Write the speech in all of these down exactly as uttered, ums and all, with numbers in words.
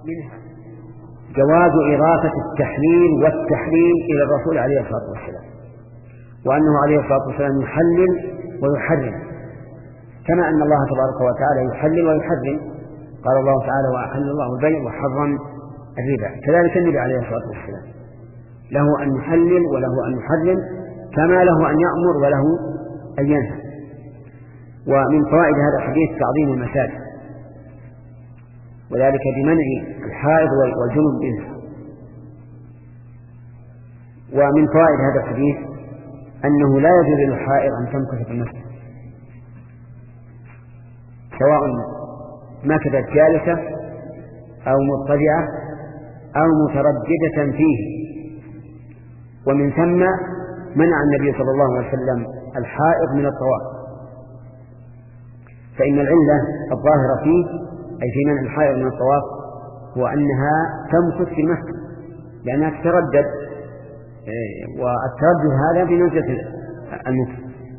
منها جواز إضافة التحليل والتحريم إلى الرسول عليه الصلاة والسلام، وأنه عليه الصلاة والسلام يحلل ويحرم، كما أن الله تبارك وتعالى يحلل ويحرم. قال الله تعالى: وأحل الله البيع وحرم الربا. كذلك النبي عليه الصلاة والسلام له أن يحلل وله أن يحرم، كما له أن يأمر وله أن ينهى. ومن فوائد هذا الحديث تعظيم المساجد، وذلك بمنع الحائض والجنب منها. ومن فوائد هذا الحديث أنه لا يجوز للحائض أن تمكث في المسجد، سواء مكثت جالسة أو مضطجعة أو مترددة فيه. ومن ثم منع النبي صلى الله عليه وسلم الحائض من الطواف، فإن العلة الظاهرة فيه أي في منع الحائض من الطواف هو أنها تمكث في المسجد لأنها تتردد، والتردد هذا بمنزلة المكث.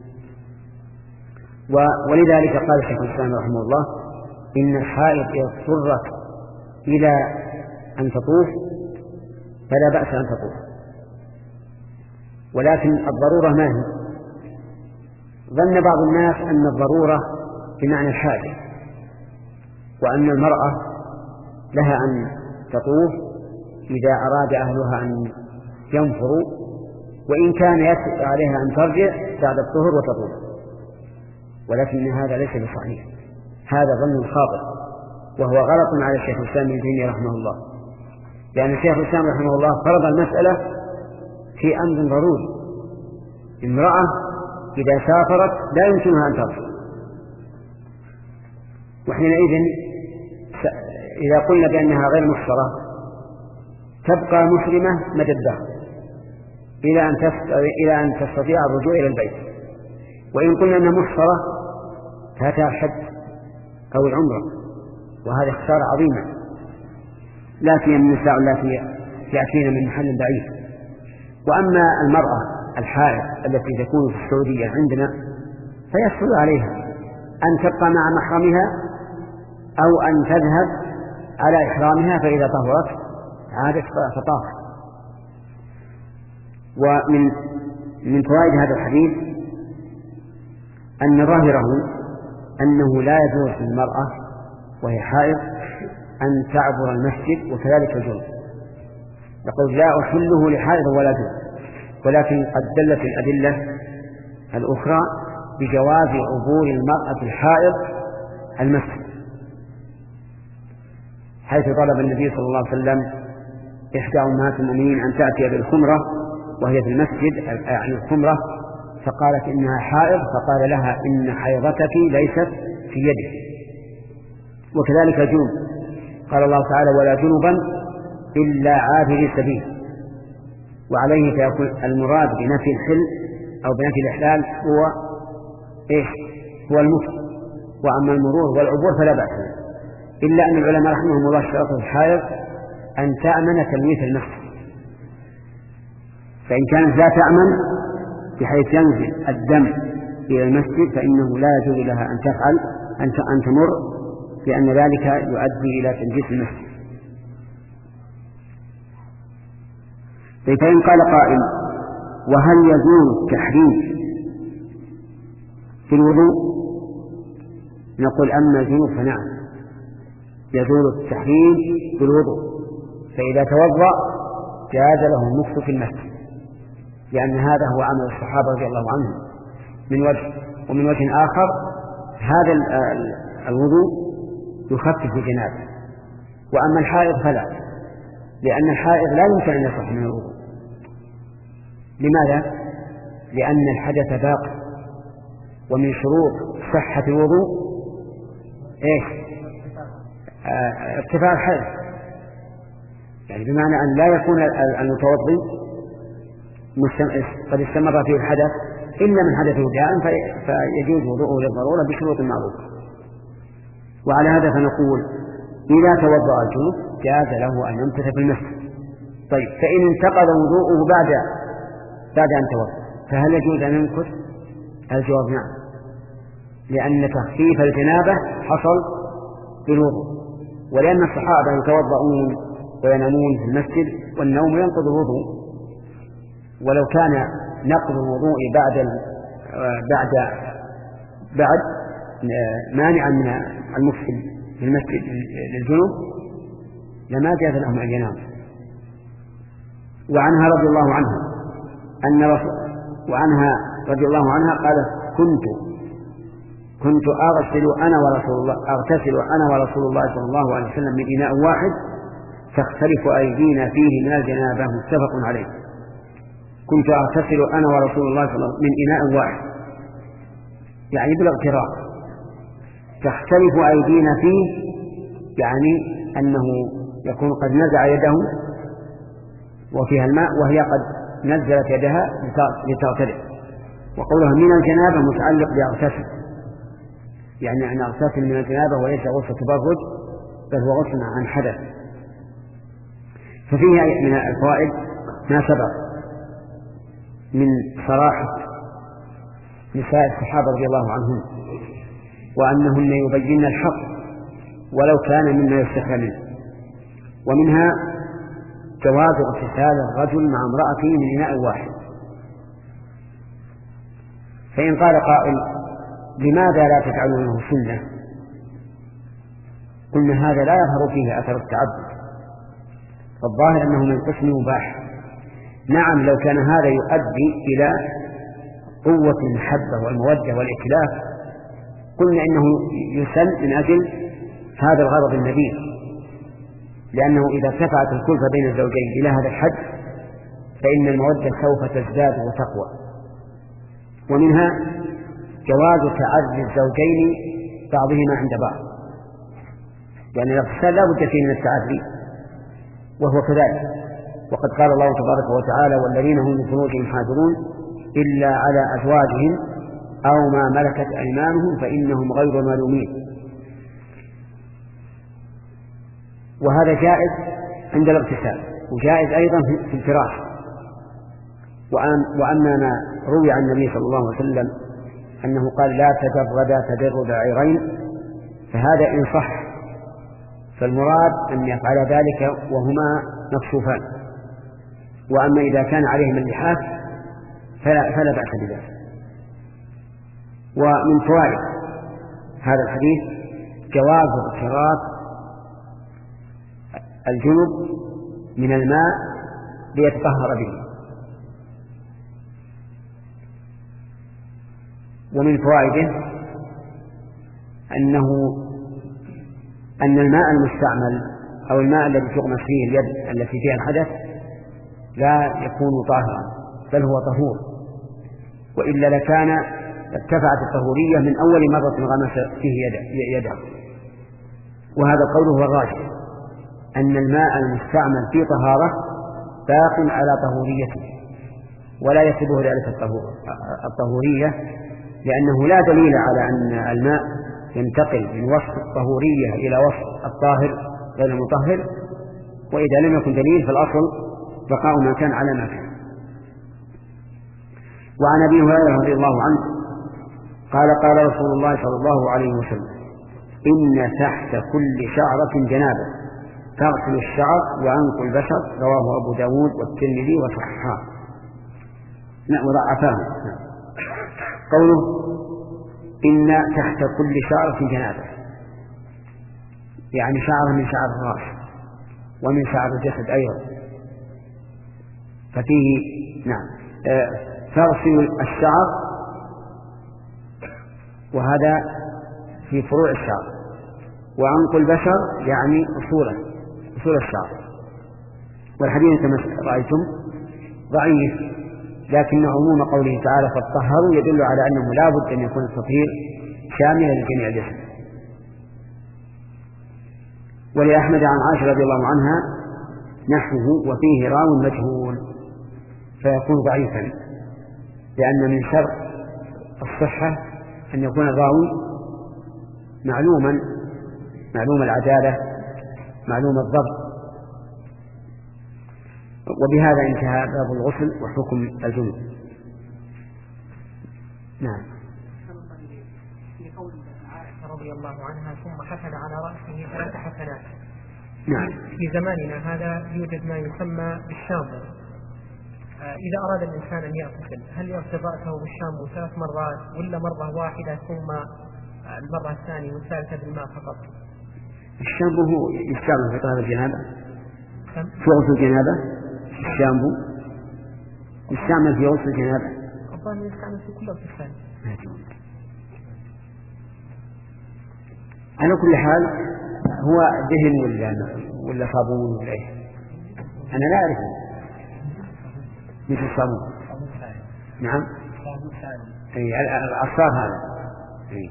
ولذلك قال شيخ الإسلام رحمه الله: إن الحائض إذا اضطرت إلى أن تطوف فلا بأس أن تطوف، ولكن الضرورة ما هي؟ ظن بعض الناس أن الضرورة بمعنى الحاجة، وأن المرأة لها أن تطوف إذا أراد أهلها أن ينفروا، وإن كان يسر عليها أن ترجع بعد الطهر وتطوف. ولكن هذا ليس بصحيح، هذا ظن خاطئ، وهو غلط على الشيخ الإسلام ابن تيمية رحمه الله، لأن الشيخ الإسلام رحمه الله فرض المسألة في أمر ضروري. امرأة إذا سافرت لا يمكنها أن ترجع، وحينئذ إذا قلنا بأنها غير محصرة تبقى محرمة مدى الدهر إلى أن إلى أن تستطيع الرجوع إلى البيت. وإن قلنا أنها محصرة فاتها الحج أو العمرة، وهذه خسارة عظيمة، لا في النساء التي يأتين من محل بعيد. وأما المرأة الحائض التي تكون في السعودية عندنا فيسهل عليها أن تبقى مع محرمها أو أن تذهب على إحرامها، فإذا طهرت عادت فطاف. ومن من فوائد هذا الحديث أن ظاهره أنه لا يجوز للمرأة وهي حائض أن تعبر المسجد، وكذلك الجنب. يقول: لا أحله لحائض ولا جنب. ولكن قد دلت الأدلة الأخرى بجواز عبور المرأة الحائض المسجد، حيث طلب النبي صلى الله عليه وسلم إحدى أمهات المؤمنين أن تأتي بالخمرة وهي في المسجد، يعني الخمرة، فقالت إنها حائض، فقال لها: إن حيضتك ليست في يدك. وكذلك الجنوب، قال الله تعالى: ولا جنبا إلا عابري سبيل. وعليه فيكون المراد بنفي الحل أو بنفي الإحلال هو إيش؟ هو المكث. وأما المرور والعبور فلا بأس، إلا أن العلماء رحمهم الله اشترطوا في الحائض أن تأمن تلويث المسجد، فإن كانت لا تأمن بحيث ينزل الدم إلى المسجد فإنه لا يجوز لها أن تفعل أن تمر، لأن ذلك يؤدي إلى تنجيس المسجد. فإن قال قائل: وهل يجوز التحريم في الوضوء؟ نقول: أما الجنوب فنعم يجوز التحريم في الوضوء، فإذا توضأ جاز له المكث في المسجد، لأن هذا هو عمل الصحابة رضي الله عنهم من وجه. ومن وجه آخر هذا الوضوء يخفف الجنابة. وأما الحائض فلا، لأن الحائض لا يمكن أن يصح من الوضوء. لماذا؟ لأن الحدث باق، ومن شروط صحة الوضوء إيش؟ ارتفاع الحدث، يعني بمعنى أن لا يكون المتوضي قد استمر فيه الحدث إلا من حدثه جاء فيجوز وضوءه للضرورة بشروط معروفة. وعلى هذا فنقول: إذا توضأ الجنوب جاز له أن يمكث في المسجد. طيب، فإن انتقض وضوءه بعد بعد أن توضأ فهل يجوز أن يمكث؟ الجواب نعم، لأن تخفيف الجنابة حصل بالوضوء، ولأن الصحابة يتوضؤون وينامون في المسجد والنوم ينقض الوضوء، ولو كان نقض الوضوء بعد بعد بعد مانعا من المكث في المسجد للجنوب لما جاز لهم أن يناموا. وعنها رضي الله عنها أن رسول وعنها رضي الله عنها قالت كنت كنت أغسل أنا ورسول الله أغتسل أنا ورسول الله صلى الله عليه وسلم من إناء واحد تختلف أيدينا فيه من الجنابة، متفق عليه. كنت أغتسل أنا ورسول الله صلى الله عليه وسلم من إناء واحد، يعني بالاغتراب، تختلف أيدينا فيه، يعني أنه يكون قد نزع يده وفيها الماء وهي قد نزلت يدها لتغترب. وقولها من الجنابة متعلق بأغتسل، يعني أن أغتسل من الجنابة وليس غسل تبرج بل هو غسل عن حدث. ففيها من الفوائد ما سبق من صراحة نساء الصحابة رضي الله عنهم، وأنهن يبين الحق ولو كان مما يستحى منه. ومنها جواز اغتسال الرجل مع امرأته من إناء واحد. فإن قال قائل لماذا لا تجعلونه سنة؟ قلنا هذا لا يظهر فيه أثر التعبد، فالظاهر أنه من قسم مباح. نعم لو كان هذا يؤدي إلى قوة المحبة والمودة والإتلاف قلنا إنه يسن من أجل هذا الغرض النبيل، لأنه إذا ارتفعت الكلفة بين الزوجين إلى هذا الحد فإن المودة سوف تزداد وتقوى. ومنها جواز تعزي الزوجين بعضهما عند بعض، يعني الاغتسال لا بد فيه من التعزي وهو كذلك. وقد قال الله تبارك وتعالى والذين هم لفروجهم حافظون إلا على أزواجهم أو ما ملكت أيمانهم فإنهم غير ملومين. وهذا جائز عند الاغتسال، وجائز أيضا في الفراش. وأما ما روي عن النبي صلى الله عليه وسلم أنه قال لا تجردا تجرد عيرين فهذا إن صح، فالمراد أن يفعل ذلك وهما مكشوفان. وأما إذا كان عليهما اللحاف فلا, فلا بأس بذلك. ومن فوائد هذا الحديث جواز اغتراف الجنب من الماء ليتطهر به. ومن فوائده أنه أن الماء المستعمل أو الماء الذي تغمس فيه اليد التي فيها الحدث لا يكون طاهرا بل هو طهور، وإلا لكان ارتفعت الطهورية من أول مرة غمس فيه يده. وهذا القول هو الراجح، أن الماء المستعمل في طهارة باق على طهوريته ولا يسبه ذلك الطهورية، لأنه لا دليل على أن الماء ينتقل من وصف الطهورية إلى وصف الطاهر غير المطهر. وإذا لم يكن دليل فالأصل بقاء ما كان على ما كان. وعن أبي هريرة رضي الله عنه قال قال رسول الله صلى الله عليه وسلم إن تحت كل شعرة جنابة تغسل الشعر وعنق البشر، رواه أبو داود والترمذي وصححاه وضعفاه. قوله إن تحت كل شعرة جنابة يعني شعر من شعر الرأس ومن شعر الجسد أيضا، ففيه نعم تغسل الشعر، وهذا في فروع الشعر، وعنق البشر يعني أصولا أصول الشعر. والحديث كما رأيتم ضعيف، لكن عموم قوله تعالى فاطهروا يدل على أنه لا بد أن يكون التطهير شاملا لجميع الجسد. ولأحمد عن عائشة رضي الله عنها نحوه وفيه راو مجهول فيكون ضعيفا، لأن من شرط الصحة أن يكون الراوي معلوما معلوم العدالة معلوم الضبط. وبهذا انتهى باب الغسل وحكم الجنوب. نعم. في قول عائشة رضي الله عنها ثم حفن على رأسه ثلاث حفنات نعم. في زماننا هذا يوجد ما يسمى بالشامبو. إذا أراد الإنسان أن يغتسل هل يغسل رأسه بالشامبو ثلاث مرات ولا مرة واحدة ثم المرة الثانية والثالثة بالماء فقط؟ الشامبو هو يستعمل في طهارة الجنابة، في غسل الجنابة. الشامبو يستعمل في غسل الجنابة. الظاهر يستعمل في كل اغتسال. على كل حال هو دهن ولا ولا صابون ولا ايه؟ أنا لا أعرف. مثل الصابون. نعم. أي العصار هذا. أي.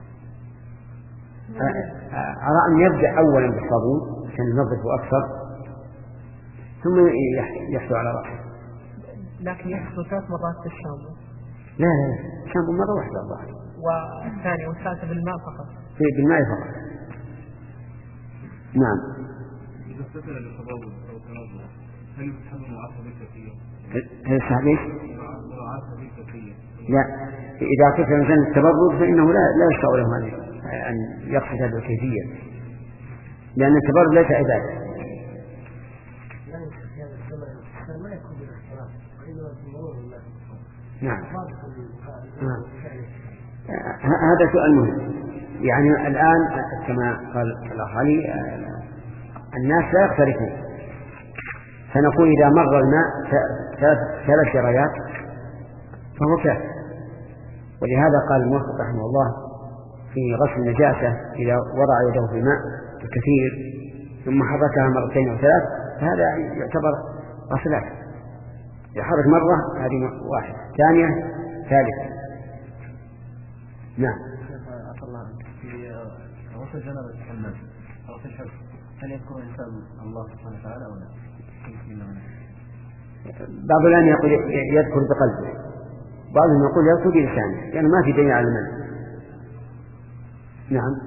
أرى أن يبدأ أولا بالصابون عشان ينظفه أكثر ثم يحصل على رأسه. لكن يحصل ثلاث مرات بالشامبو. لا لا الشامبو مرة واحدة الظاهر. والثانية والثالثة بالماء فقط. في بالماء فقط. نعم. إذا اغتسل للتبول أو التنظف هل يستحب معاصرة بالكثير؟ هل يستحب ايش؟ معاصرة بالكثير. لا، إذا اغتسل الإنسان التبرد فإنه لا لا يشرع له أن يغتسل بالكيفية، لأن التبرد ليس عبادة. نعم. نعم. هذا سؤال مهم. يعني الآن كما قال الأخ علي الناس لا يختلفون، فنقول إذا مر الماء ثلاث جريات فهو كافٍ. ولهذا قال الموفق رحمه الله في غسل النجاسة إذا وضع يده في الماء الكثير ثم حركها مرتين أو ثلاث فهذا يعتبر غسلات. يحرك مرة هذه واحدة، ثانية، ثالثة. نعم. في غسل جنابة الحمام أو في الحفظ هل يذكر الإنسان الله سبحانه وتعالى أو لا؟ بعض الآن يقول يذكر بقلبه، بعضهم يقول يذكر بلسانه، لأنه يعني ما في دليل على المنع. نعم.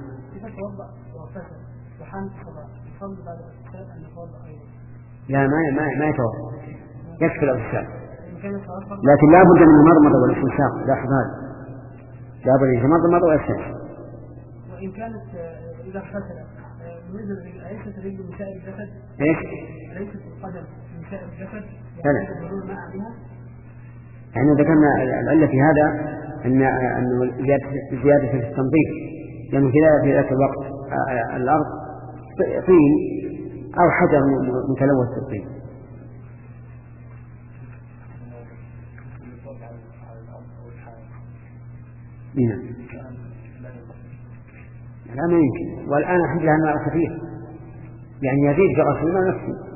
لا ما ما ما يتوضأ، يكفي الاغتسال، لكن لا بد من المضمضة والاستنشاق. لا حبال، لا بد من المضمضة والاستنشاق. وإن كانت إذا اغتسل ليست الرجل من سائر الجسد. إيش؟ ليست القدم من سائر الجسد. لا. يعني ذكرنا العلة في هذا أن أنه زيادة في التنظيف، لأنه في ذات الوقت الأرض طين أو حجر متلوث بالطين. نعم. لا ما يمكن، والآن الحمد لله الماء خفيف يعني يزيد في غسل الماء نفسه.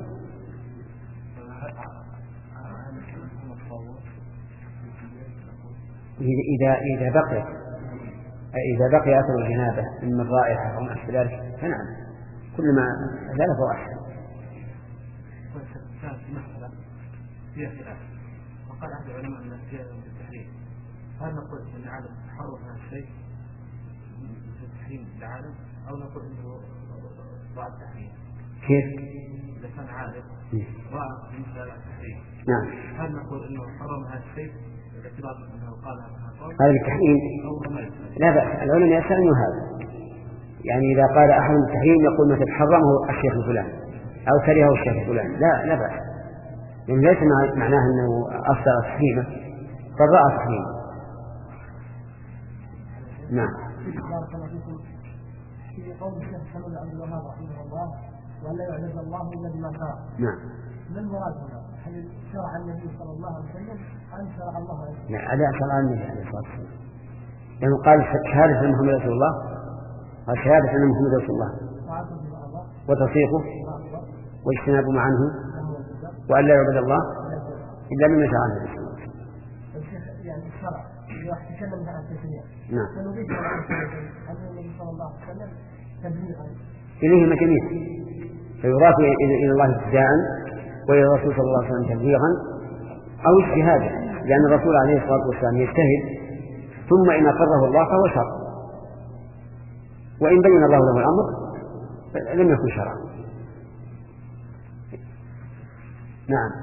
إذا إذا بقي إذا بقي أثر الجنابة من الرائحة أو نحو ذلك فنعم، كل ما زال فهو أحسن. فيها خلاف، وقال أحد العلماء أن فيها التحريم. هل نقول أن العالم حرم هذا الشيء في التحريم العالم أو نقول أنه بعد التحريم؟ كيف؟ إذا كان عالم رأى مثل التحريم نعم. هل نقول أنه حرم هذا الشيء باعتبار أنه قال هذا التحريم؟ لا بأس، العلماء يسألون هذا. يعني إذا قال أحد التحريم يقول مثل حرمه الشيخ الفلان أو كرهه الشيخ الفلان، لا لا بأس، لأن ليس معناه أنه أصدر تحريمه بل رأى تحريمه. نعم. في قول الشيخ محمد عبد الوهاب رحمه الله ولا يعبد الله إلا بما شرع. نعم. ما المراد هنا؟ هل شرع النبي صلى الله عليه وسلم أم شرع الله عليه وسلم؟ لا، هذا شرع النبي عليه الصلاة والسلام، لأنه قال شهادة أن محمد رسول الله، قال شهادة أن محمد رسول الله وتصديقه واجتناب ما عنه وأن لا يعبد الله إلا بما شرع النبي صلى الله عليه وسلم. يعني الشرع إذا تكلم عن التشريع فنضيف أن النبي صلى الله عليه وسلم تبليغا إليهما جميعا، فيضاف إلى الله ابتداء وإلى الرسول صلى الله عليه وسلم تبليغا أو اجتهادا، لأن الرسول عليه الصلاة والسلام يجتهد ثم إن أقره الله فهو شرع، وإن بين الله له الأمر لم يكن شرعا. نعم.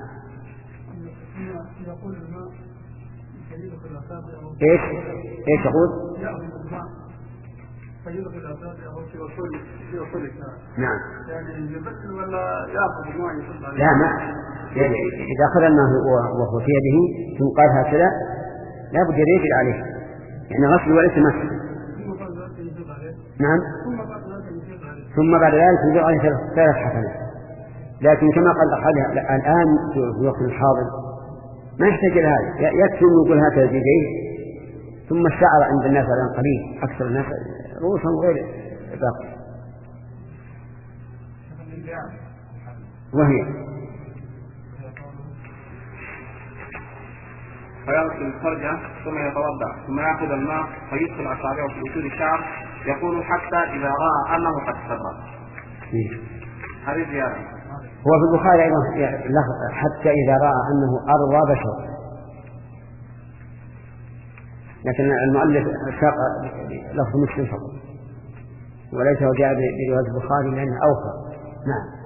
ايش ايش تقول؟ خيره في الأساس أو في أصول في أصول الإسلام. نعم. يعني يبدل ولا يأخذ الماء يصلى عليه؟ لا ما يعني إذا أخذ الماء وهو في يده ثم قال هكذا لا بد يجري عليه، يعني غسل وليس مسح. نعم. ثم بعد ذلك يجب عليه ثلاث حسنات، لكن كما قال أحد الآن في وقت الحاضر ما يحتاج إلى هذا، يكفي أن يقول هكذا بيديه ثم الشعر عند الناس الآن قليل، أكثر الناس رؤوسهم غير باقي. وهي فيغسل الفرجة ثم يتوضأ ثم يأخذ الماء فيدخل أصابعه في أصول الشعر، يقول حتى إذا رأى أنه قد استبرأ. هذه زيادة. هو في البخاري أيضا حتى إذا رأى أنه أروى بشر، لكن المؤلف ساق لفظ مسلم فقط وليس هو جاء برواية البخاري لأنه أوفى. نعم.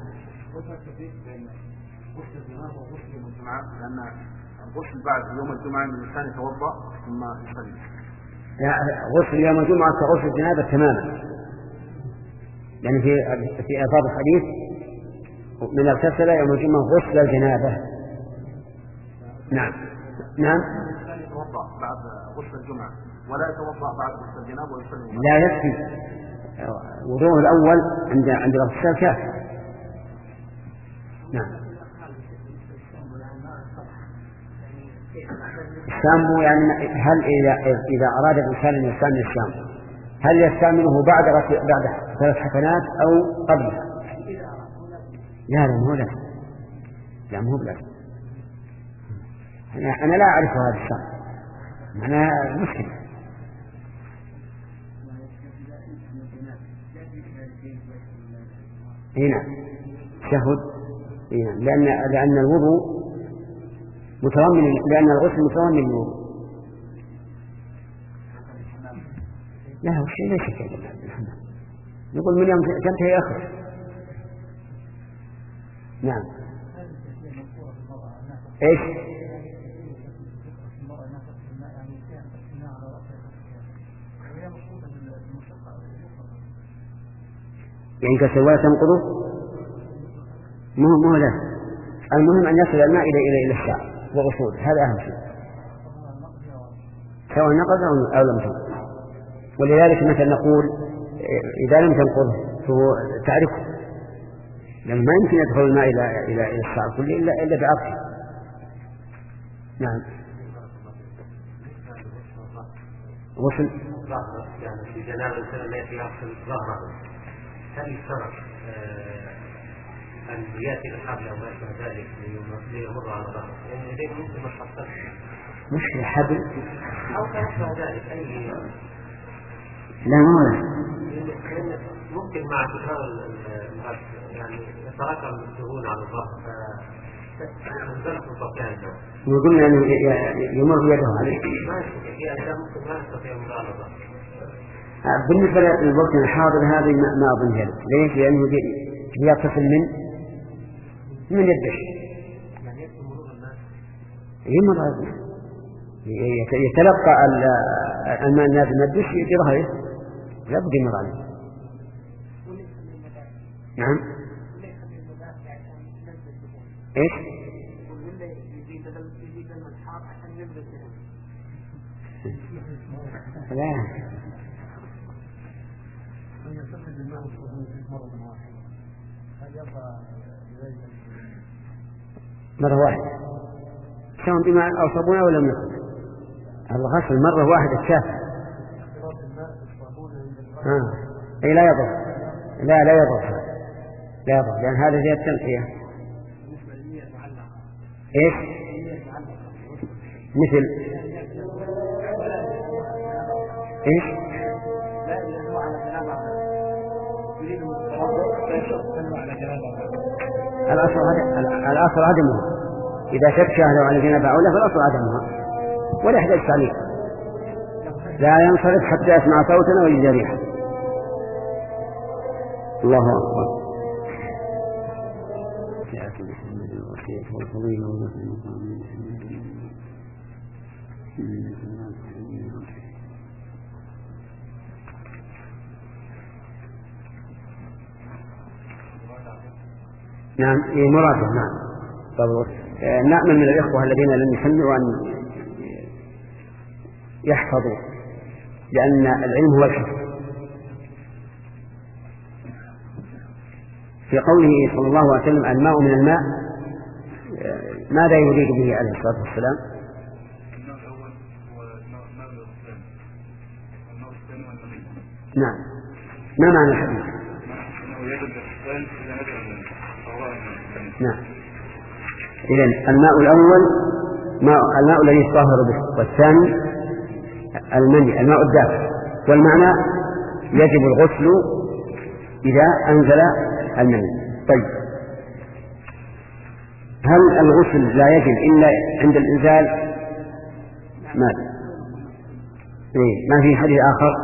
لأن الغسل بعد يوم الجمعة من الإنسان يتوضأ ثم يصلي. غسل يوم الجمعة كغسل الجنابة تماما، يعني في في ألفاظ الحديث من اغتسل يوم الجمعة غسل الجنابة. نعم. نعم. يتوضأ بعد غسل الجمعة ولا يتوضأ بعد غسل الجنابة ويصلي. لا يكفي وضوءه الأول عند عند الاغتسال كافي. نعم. الشامبو يعني هل إذا إذا أراد الإنسان أن يستعمل الشامبو هل يستعمله بعد بعد ثلاث حسنات أو قبلها؟ لا لا مو لازم، لا مو لازم. أنا لا أعرف هذا الشيء، أنا مشكلة. هنا شهد هنا لأن لأن الوضوء متضمن، لأن الغسل متضمن للوضوء. لا هو شيء ليس كذا. نقول من يوم تنتهي أخر. نعم. إيش؟ يعني كسواه تنقضه؟ مو مو لا. المهم أن يصل الماء إلى إلى إلى الشعر وأصول، هذا أهم شيء. سواء نقض أو لم تنقض. ولذلك مثلا نقول إذا لم تنقضه فهو تعرفه، لأن ما يمكن يدخل الماء إلى إلى إلى الشعر كله إلا إلا بعرفه. نعم. غسل يعني في جنابة الإنسان يأتي يغسل ظهره، هل يشترط أن يأتي الحبل أو ما يشبه ذلك ليمر على ظهره؟ لأن يديه ممكن ما تحصل مش الحبل أو ما يشبه ذلك أي. لا ما ممكن مع تكرار يعني يتراكم الدهون على الظهر فنزلت الطفيان له. وقلنا أنه يمر يده عليه. ما يستطيع في أشياء ممكن ما يستطيع يمر على الظهر. بالنسبة للوقت الحاضر هذه ما أظن ذلك. ليش؟ لأنه يتصل من من الدش. يعني يكتب مرور الناس. يمر يتلقى الماء الناس من الدش في ظهره لا بد يمر عليه. نعم. إيش؟ لا. مرة واحدة سواء بما أو صابون أو لم يكن الغسل مرة واحدة كافي. آه. أي لا يضر، لا لا يضر، لا يضر لأن هذا زي التنقية. إيش؟ مثل إيش؟ الأصل عدمها، إذا شك شاهده على جنابه أو لا فالأصل عدمها ولا يحتاج تعليق. لا ينصرف حتى يسمع صوتنا ويجد ريحه. الله أكبر. نعم إيه مراجع. نعم طب نأمل من الإخوة الذين لم يسمعوا أن يحفظوا، لأن العلم هو الحفظ. في قوله صلى الله عليه وسلم الماء من الماء، ماذا يريد به عليه الصلاة والسلام؟ الماء الأول هو الماء الثاني، الماء الثاني والماء. نعم. ما معنى الحديث؟ نعم. إذن الماء الأول ماء الماء الذي يطهر به، والثاني المني الماء الدافئ. والمعنى يجب الغسل إذا أنزل المني. طيب هل الغسل لا يجب إلا عند الإنزال؟ ما إيه ما في حديث آخر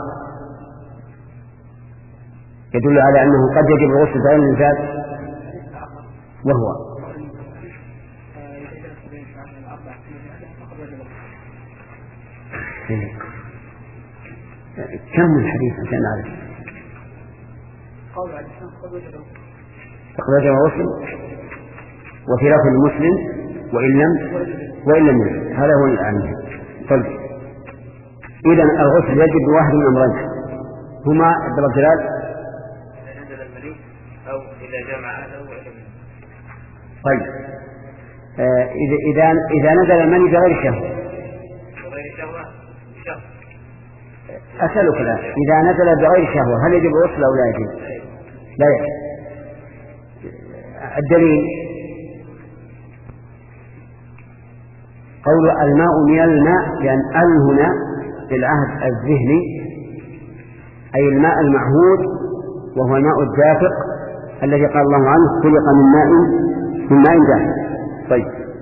يدل على أنه قد يجب الغسل بعد الإنزال، وهو إيه. كم من حديث عشان نعرف؟ قد وجب الغسل، وفي لفظ المسلم وإن لم وإن لم يجب. هذا هو الأهم. طيب إذا الغسل يجب بواحد من أمرين، هما عبد الله جلال إذا نزل المني أو إذا جمع أهله وإلى. طيب آه إذا إذا إذا نزل المني بغير شهوة، بغير شهوة شهوة. أسألك الآن إذا نزل بغير شهوة هل يجب الغسل أو لا يجب؟ لا يجب. الدليل قول الماء من الماء، لأن ال هنا للعهد الذهني، أي الماء المعهود، وهو الماء الدافق الذي قال الله عنه خلق من ماء من ماء دافق. طيب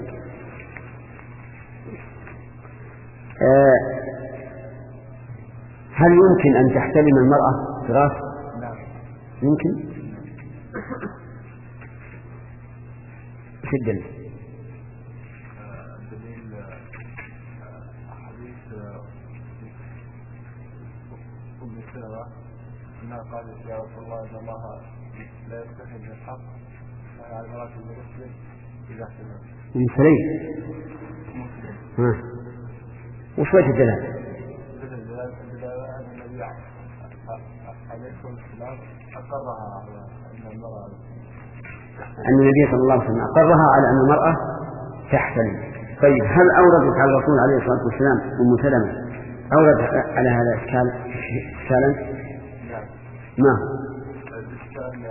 آه هل يمكن أن تحتلم المرأة فراش؟ يمكن. ايش الدليل؟ الدليل حديث أم سلمة أنها قالت يا رسول الله إن الله لا يستحي من الحق على المرأة المسلم إذا احتمل. من سليم. ها وش وجه الدلالة؟ الدلالة أن النبي عليه الصلاة والسلام أقرها على أن المرأة أن النبي صلى الله عليه وسلم أقرها على أن المرأة تحتلم. طيب هل أوردت على الرسول عليه الصلاة والسلام أم سلمة أورد على هذا الإشكال إشكالا؟ ما هو؟ الإشكال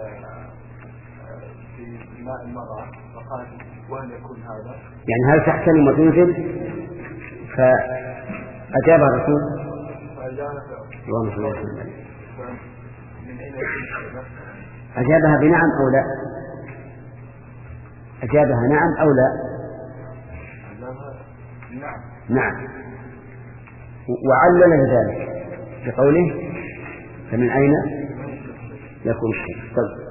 في ماء المرأة، فقال وهل يكون هذا؟ يعني هل تحتلم وتنزل؟ فأجاب الرسول اللهم صل وسلم من أين يكون؟ أجابها بنعم أو لا؟ أجابها نعم أو لا؟ نعم. نعم. وعلل ذلك بقوله فمن أين يكون الشيء. طيب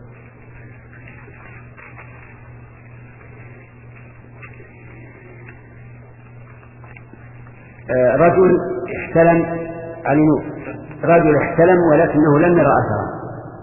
آه رجل احتلم علموه رجل احتلم ولكنه لم يرى أثرا،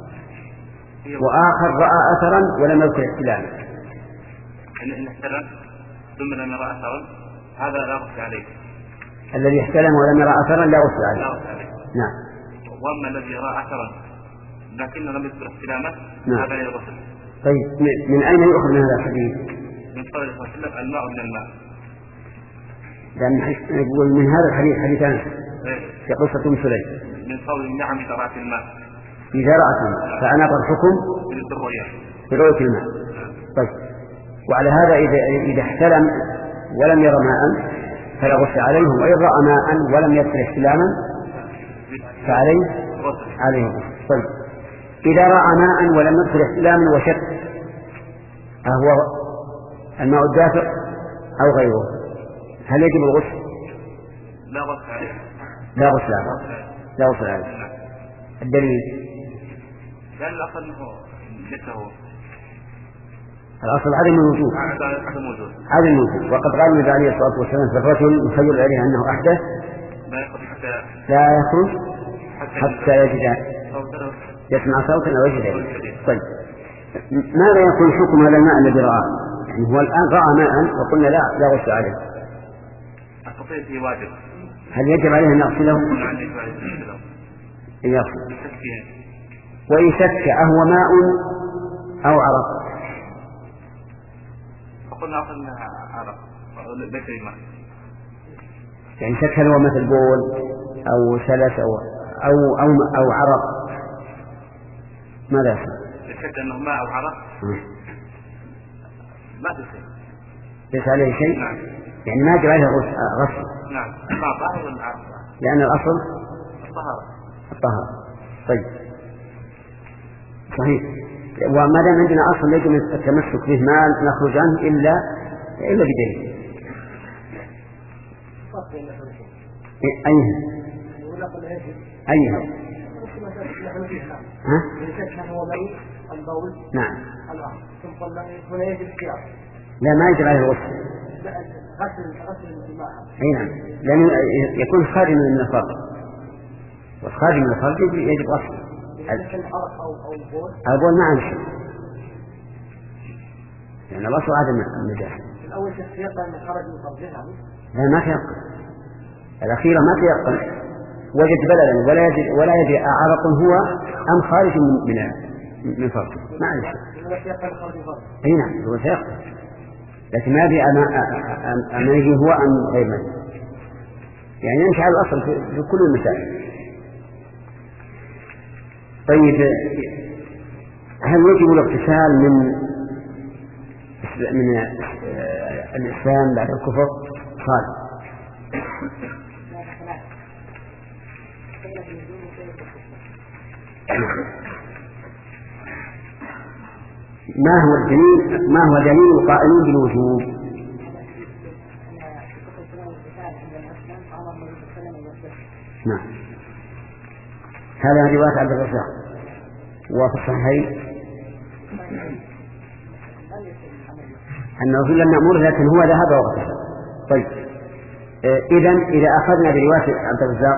وآخر رأى أثرا ولم يذكر احتلاما. إن احتلم ثم لم يرى أثرا هذا لا غسل عليه. الذي احتلم ولم يرى أثرا لا غسل عليه. نعم. وأما الذي رأى أثرا لكنه لم يذكر احتلاما نعم. هذا لا غسل. طيب من أين يؤخذ من هذا الحديث؟ من قول الله صلى الله عليه وسلم الماء من الماء. لأن يقول من هذا الحديث حديثان في قصة أم سليم. من قول النعم إذا رأت الماء. إذا رأت الماء فأنا الحكم برؤية الماء. طيب وعلى هذا إذا إذا احتلم ولم يرى ماء فلا غسل عليه، وإن رأى ماء ولم يذكر احتلاما فعليه عليه غسل. طيب إذا رأى ماء ولم يذكر احتلاما وشك أهو الماء الدافئ أو غيره هل يجب الغسل؟ لا غسل عليه. لا غسل عليه. لا غسل عليه. الدليل لأن الأصل ليس هو. الأصل عدم الوجود. عدم الوجود. عدم الوجود. وقد قال النبي عليه الصلاة والسلام في الرجل يخيل عليه أنه أحدث لا يخرج حتى لا يخرج حتى يجد يسمع صوتا أو يجد. طيب ماذا يكون حكم هذا الماء الذي رآه؟ يعني هو الآن رأى ماء وقلنا لا لا غسل عليه. التطهير فيه واجب. هل يجب عليه أن يغسله؟ نعم يجب عليه أن يغسله. يغسل. وإن شك أهو ماء أو عرق؟ فقلنا أصلا أنها عرق ليس بماء. يعني شك هل هو مثل بول أو سلس أو أو أو, أو عرق، ماذا يصير؟ شك أنه ماء أو عرق ما تسير. ليس عليه شيء؟ نعم. يعني ما يجب عليه غسل. نعم. ما طاهر ولا عرق؟ لأن الأصل الطهارة. الطهارة. طيب صحيح. وما دام عندنا أصل يجب التمسك به ما نخرج عنه إلا إلا بدليل. أيها أيها ها؟ نعم. لا ما يجب عليه الغسل. أي نعم، لأنه يكون خارج من الفرج، والخارج من الفرج يجب غسل. البول ما عنده شيء، لأن الأصل عدم النجاسة. الأول تيقن أن خرج من فرجها. لا ما تيقن، الأخيرة ما تيقن، وجد بلدا ولا يجد ولا يدري أعرق هو أم خارج من من من فرجه، ما عنده شيء. أي نعم هو تيقن، لكن ما أدري أما يجي هو أم غير من، يعني يمشي على الأصل في كل المسائل. طيب هل يجب الاغتسال من من الإسلام بعد الكفر؟ قال ما هو الدليل ما هو دليل القائلين بالوجوب؟ نعم هذا رواية عبد الرزاق وفي الصحيحين أن الرسول لم يأمره لكن هو ذهب واغتسل. طيب إذن إذا أخذنا برواية عبد الرزاق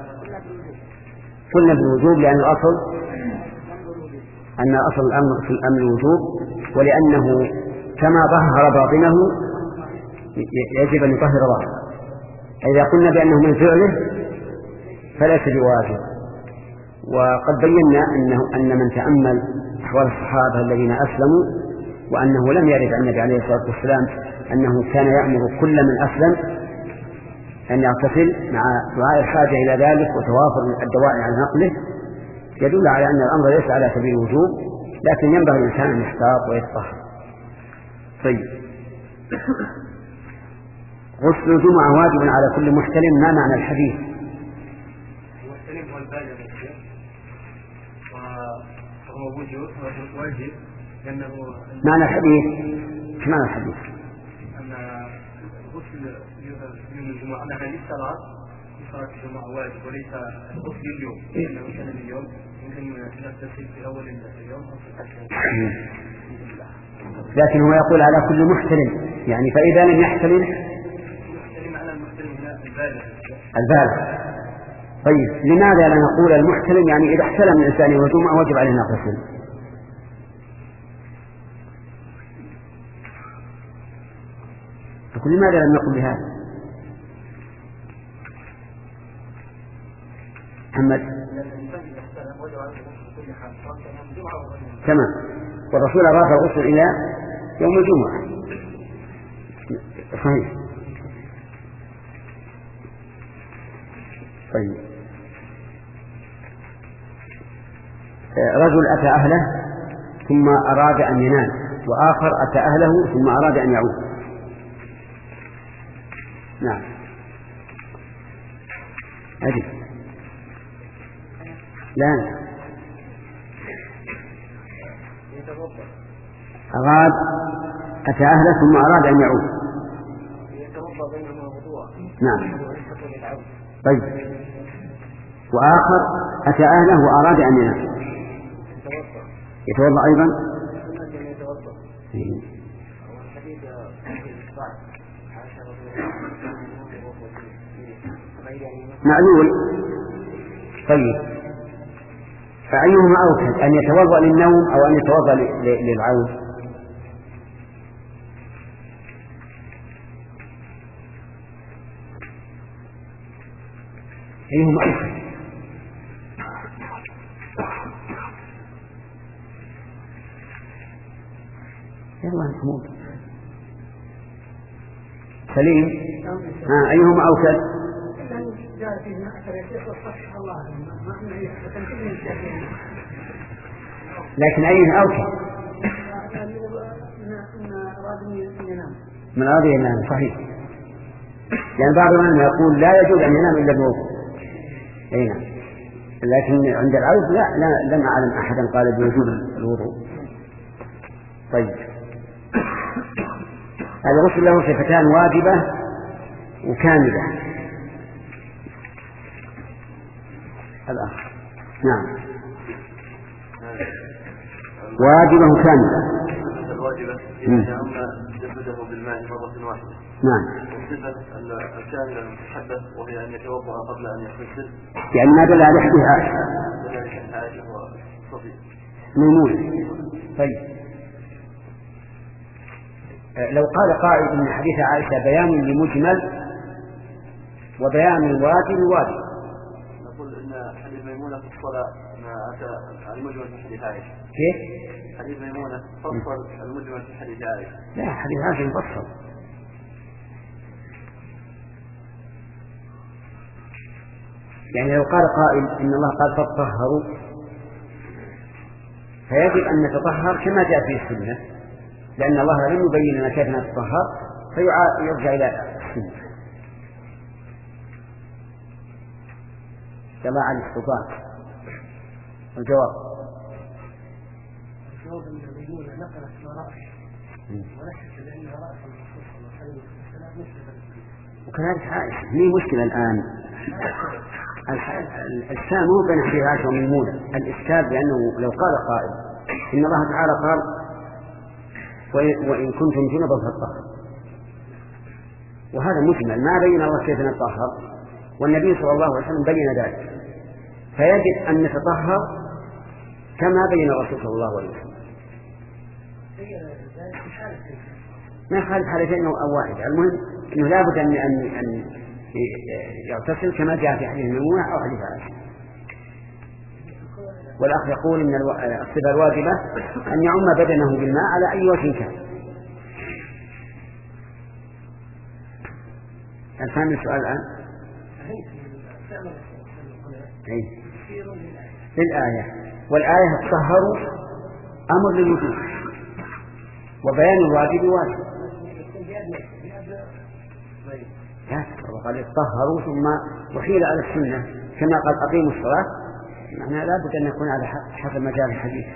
قلنا بالوجوب، لأن الأصل أن أصل الأمر في الأمر الوجوب، ولأنه كما ظهر باطنه يجب أن يطهر ظاهره. إذا قلنا بأنه من فعله فليس بواجب. وقد بينا أنه أن من تأمل أحوال الصحابة الذين أسلموا وأنه لم يرد عن النبي عليه الصلاة والسلام أنه كان يأمر كل من أسلم أن يغتسل مع دعاء الحاجة إلى ذلك وتوافر الدواعي على نقله، يدل على أن الأمر ليس على سبيل الوجوب، لكن ينبغي الإنسان أن يستاق ويتطهر. طيب غسل الجمعة واجب على كل محتلم، ما معنى الحديث؟ المحتلم هو البالغ وهو وجوب واجب، لأنه معنى الحديث ايش معنى الحديث؟ أن غسل يوم الجمعة أن هذه الصلاة صلاة الجمعة واجب وليس غسل اليوم، لأنه مثلا اليوم يمكن نغتسل في أول اليوم أو في الآخر. لكن هو يقول على كل محتلم، يعني فإذا لم يحتلم المحتلم على المحتلم هنا البالغ. البالغ. طيب لماذا لا نقول المحتلم يعني إذا احتلم الإنسان يوم الجمعة واجب عليه أن يغتسل؟ لماذا لم يقل بهذا؟ محمد تمام، والرسول أضاف الغسل إلى يوم الجمعة. صحيح. طيب رجل أتى أهله ثم أراد أن ينام، وآخر أتى أهله ثم أراد أن يعود. نعم أجل لا أراد أتى أهله ثم أراد أن يعود. نعم طيب وآخر أتى أهله وأراد أن ينام يتوضأ أيضا. معلول. طيب فأيهما أوكد، أن يتوضأ للنوم أو أن يتوضأ للعود؟ أيهما أوكد؟ يلا محمود سليم. ها أيهما أوكد؟ لكن أيه أوكد؟ من أراد ينام صحيح، لأن بعض العلماء يقول لا يجوز أن ينام إلا بوضوء. أي نعم، لكن عند العود لا, لا لم أعلم أحدا قال بوجوب الوضوء. طيب الغسل له صفتان واجبة وكاملة. الأخ نعم واجبة وكاملة. الواجبة إذا أما جسده بالماء مرة واحدة. نعم. والصفة الكاملة المتحدث وهي أن يتوضأ قبل أن يغتسل. يعني ما دل على حديث عائشة. دل على حديث عائشة وصفي. ميمونة. طيب لو قال قائل إن حديث عائشة بيان لمجمل وبيان الواجب واجب. نقول إن حديث ميمونة في الصلاة ما أتى المجمل في حديث عائشة. كيف؟ حديث ميمونة فصل المجمل في حديث عائشة. لا حديث عائشة مفصل. يعني لو قال قائل إن الله قال فطهروا فيجب أن نتطهر كما جاء في السنة، لأن الله لم يبين لنا كيف نتطهر فيرجع إلى السنة. جماعة الاستطاعة. الجواب الجواب أن الميمونة نقلت ما رأي ونحن لأن رأي الرسول صلى الله عليه وسلم مشكلة. وكذلك عائشة هي مشكلة الآن. الإشكال مو بين حديث عائشة وميمونة، الإشكال بأنه لو قال قائل إن الله تعالى قال وإن كنتم جنبا فاطهروا، وهذا مجمل ما بين الله كيف نتطهر، والنبي صلى الله عليه وسلم بين ذلك، فيجب أن نتطهر كما بين الرسول صلى الله عليه وسلم. ما يخالف حالتين أو واحد، المهم أنه لا بد أن أن يغتسل كما جاء في حديث ميمونة أو حديث عائشة. والأخ يقول إن الصفة الواجبة أن يعم بدنه بالماء على أي وجه كان. الفهم السؤال الآن؟ أي للآية، والآية تطهروا أمر للوجوب وبيان الواجب واجب. لا وقال يتطهروا ثم وحيل على السنة كما قال أقيموا الصلاة، معناه لا بد أن يكون على حسب مجال الحديث.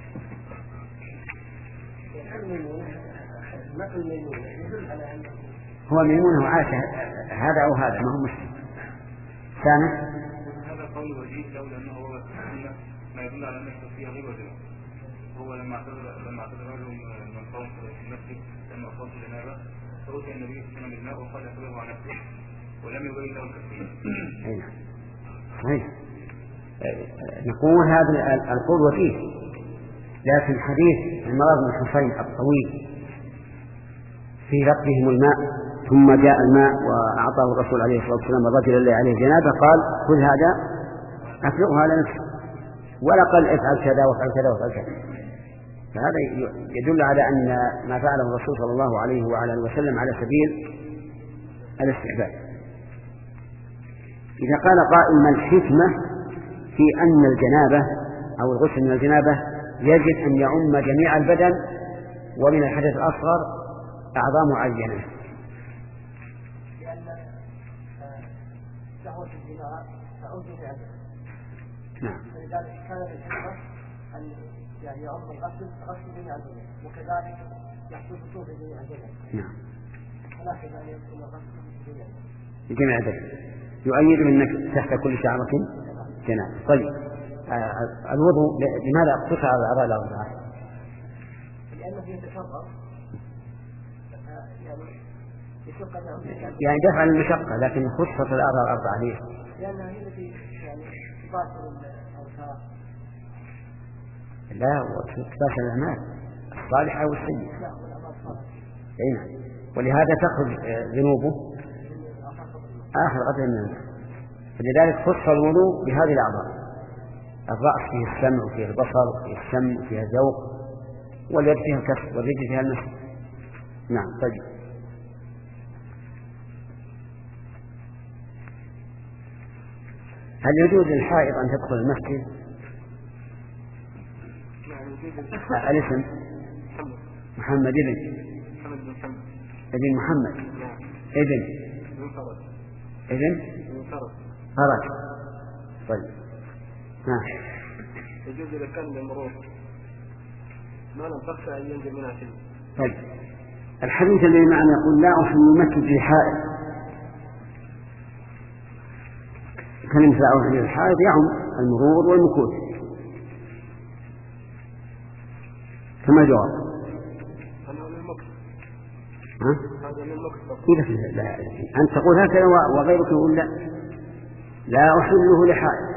هو ميمونة وعائشة هذا أو هذا ما هو مشكلة. ثاني هذا قول وجيه لولا أنه هو ما يدل على أن فيها غير وجيه. هو لما اعتذر لما اعتذر رجل من قوم في المسجد لما أصاب الجنابة فأتي النبي صلى الله عليه وسلم وقال يقبله عن نفسه ولم يبين له التفسير. صحيح. نقول هذا القول وجيه، لكن حديث عمران بن الحصين الطويل في رقهم الماء ثم جاء الماء وأعطاه الرسول عليه الصلاة والسلام الرجل الذي عليه جنابه قال خذ هذا أفرغه على نفسه، ولا قال افعل كذا وافعل كذا وافعل كذا. فهذا يدل على أن ما فعله الرسول صلى الله عليه وعلى اله وسلم على سبيل الاستحباب. إذا قال قائل ما الحكمة في أن الجنابة أو الغسل من الجنابة يجب أن يعم جميع البدن ومن الحدث الأصغر أعضاء معينة؟ لأن دعوة الجماعة تعود بعدد. نعم. فلذلك كانت الحكمة أن يعني يعم الغسل غسل جميع البدن وكذلك يحصل بطوف جميع البدن. نعم. ولكن أن يكون الغسل جميع جميع البدن يؤيد أنك تحت كل شعرة جنابة. طيب آه الوضوء لماذا اقتصر على الأعضاء الأربعة؟ لأنه يتكرر يعني يعني دفع المشقة، لكن خصت الأعضاء الأربعة ليه؟ لأنها هي التي يعني تباشر الأوساخ لا، وكتاب الأعمال الصالحة والسيئة. أي نعم. ولهذا تخرج ذنوبه آخر قدر من الماء. فلذلك خص الوضوء بهذه الأعضاء: الرأس فيه السمع وفيه البصر وفيه الشم وفيه الذوق، واليد فيها الكسر والرجل فيها المسح. نعم. طيب، هل يجوز للحائض أن تدخل المسجد؟ الاسم محمد ابن ابن محمد ابن ابن فرج. طيب. ها. يجوز إذا كان للمرور ما لم تخشى أن ينزل منها شيء. طيب، الحديث الذي معنا يقول: لا أحل المسجد لحائض. كلمة لا أحل للحائض يعم المرور والمكوث. كما جواب. ها؟ إذا لا، أنت تقول هكذا وغيرك يقول لا لا أحله لحائض.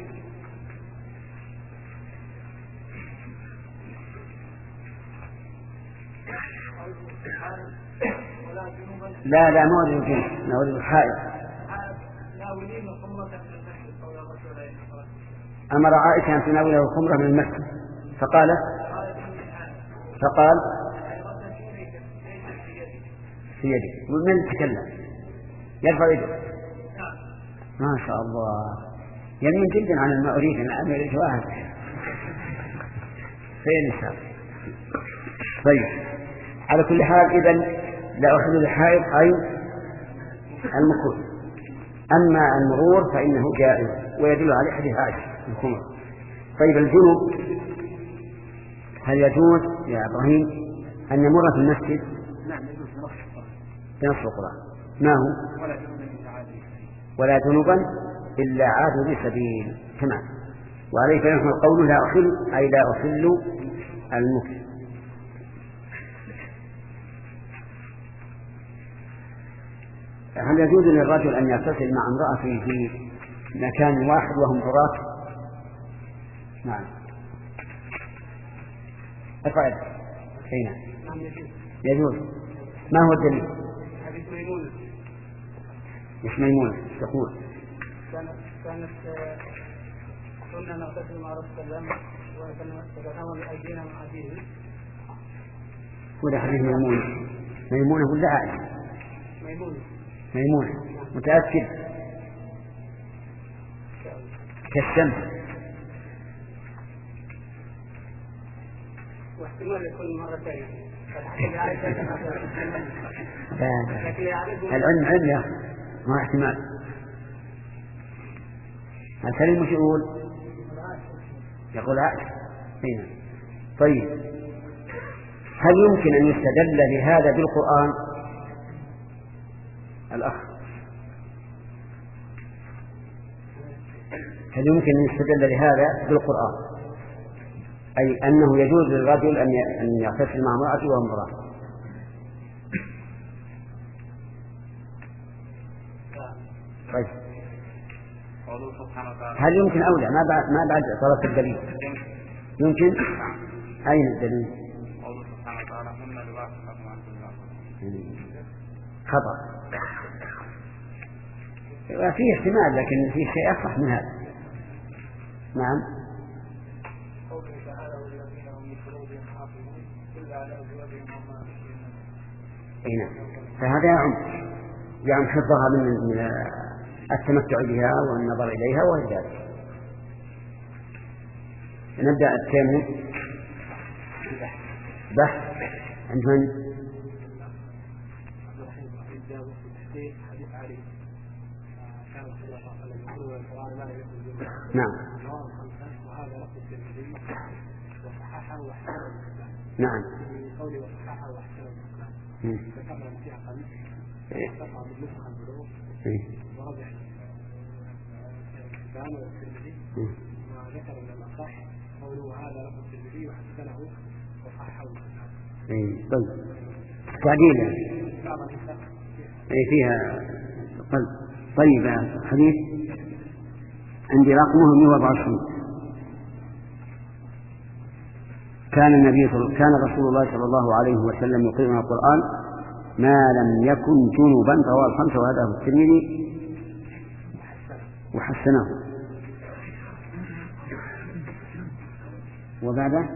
لا لا، ما أريد الجنس، ما أريد الحائض. أمر عائشة أن تناوله الخمرة من المسجد فقال فقال في يده. من تكلم؟ يرفع يده. ما شاء الله، يمين جدا عن ما أريد أن أعمل واحد خير إن شاء الله. طيب، على كل حال إذا لا أحل للحائض أي المكوث. أما المرور فإنه جائز ويدل عليه حديث عائشة الخمر. طيب، الجنوب هل يجوز يا إبراهيم أن يمر في المسجد؟ نعم يجوز بنص القرآن. ما هو؟ ولا جنوبا إلا عابر سبيل. تمام. وعليه فيحمل قوله لا أحل أي لا أحل المكوث. هل يجوز للرجل أن يغتسل مع امرأته في مكان واحد وهم عراة؟ نعم. افعل. هنا يجوز. ما هو الدليل؟ حديث ميمونة. مش ميمونة تقول كانت كانت كنا نغتسل مع رسول الله ونتناول بأيدينا مع أبيه. ولا حديث ميمونة؟ ميمونة ولا عائشة؟ ميمونة. ميمونة. متأكد؟ كالشمس. واحتمال يكون مرتين. العلم علم يا ما احتمال. الكلمة مش يقول يقول عائشة. هنا. طيب، هل يمكن أن يستدل لهذا بالقرآن؟ الأخ، هل يمكن أن يستدل لهذا بالقرآن؟ أي أنه يجوز للرجل أن يغتسل مع امرأته وهو امرأة. طيب، هل يمكن أو لا؟ ما بعد ما بعد طلب الدليل. يمكن. أين الدليل؟ خطأ. فيه احتمال لكن فيه شيء أصح من هذا. نعم. نعم. فهذا يعم يعم حفظها من من التمتع بها والنظر إليها وغير ذلك. نبدأ التيمم. بحث عند من؟ نعم. نعم. ذكرنا فيها قليل تقع بالنسخة البلوغ ورجح الإنسان والترمذي وذكر أن الأصح قوله هذا لفظ الترمذي وحسنه وصححه. طيب، تعديل فيها قلب. طيب، حديث عندي رقمه مئة وأربعة وعشرين. كان النبي كان رسول الله صلى الله عليه وسلم يقرأنا القرآن ما لم يكن جنبا، رواه الخمسة وهذا أبو الترمذي وحسنه. وبعده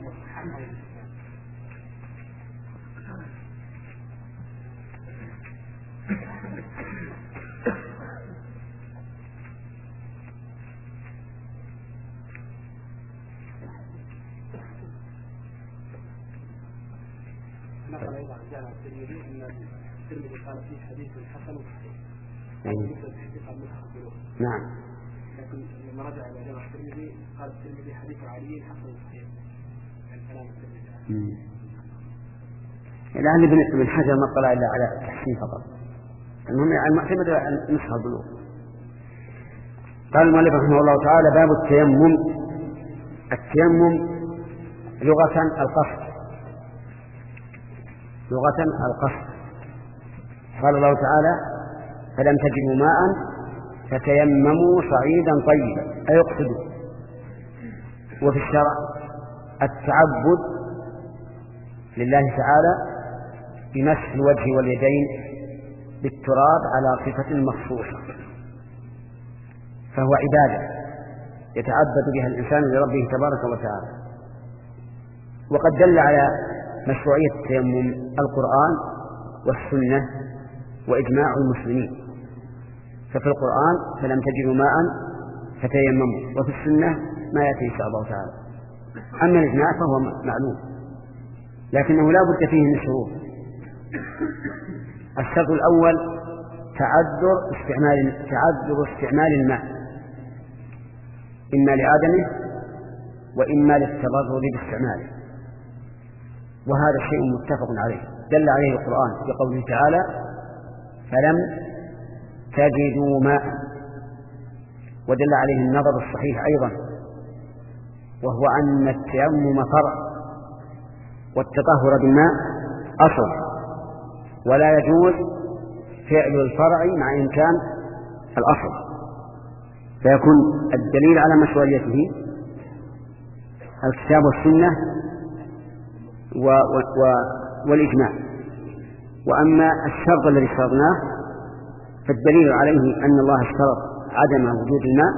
نقل أيضا عن جامع الترمذي أن الترمذي قال فيه حديث حسن وصحيح. نعم. لكن لما رجع إلى جامع الترمذي قال الترمذي حديث علي حسن وصحيح. يعني كلام الترمذي. الآن ابن حجر ما اطلع إلا على التحسين فقط. المهم المعتمد على نصح البلوغ. قال المؤلف رحمه الله تعالى: باب التيمم. التيمم لغة القصد، لغة القصد. قال الله تعالى: فلم تجدوا ماء فتيمموا صعيدا طيبا، أي اقصدوا. وفي الشرع التعبد لله تعالى بمسح الوجه واليدين بالتراب على صفة مخصوصة، فهو عبادة يتعبد بها الإنسان لربه تبارك وتعالى. وقد دل على مشروعية التيمم القرآن والسنة وإجماع المسلمين. ففي القرآن فلم تجدوا ماء فتيمموا، وفي السنة ما يأتي إن شاء الله تعالى. أما الإجماع فهو معلوم، لكنه لا بد فيه من شروط. الشرط الأول تعذر استعمال تعذر استعمال الماء، إما لعدمه وإما للتضرر باستعماله، وهذا شيء متفق عليه دل عليه القرآن بقوله تعالى: فلم تجدوا ماء. ودل عليه النظر الصحيح أيضا، وهو أن التيمم فرع والتطهر بالماء أصل، ولا يجوز فعل الفرع مع إمكان الأصل، فيكون الدليل على مشروعيته الكتاب والسنة و و و والإجماع. وأما الشرط الذي اشترطناه فالدليل عليه أن الله اشترط عدم وجود الماء،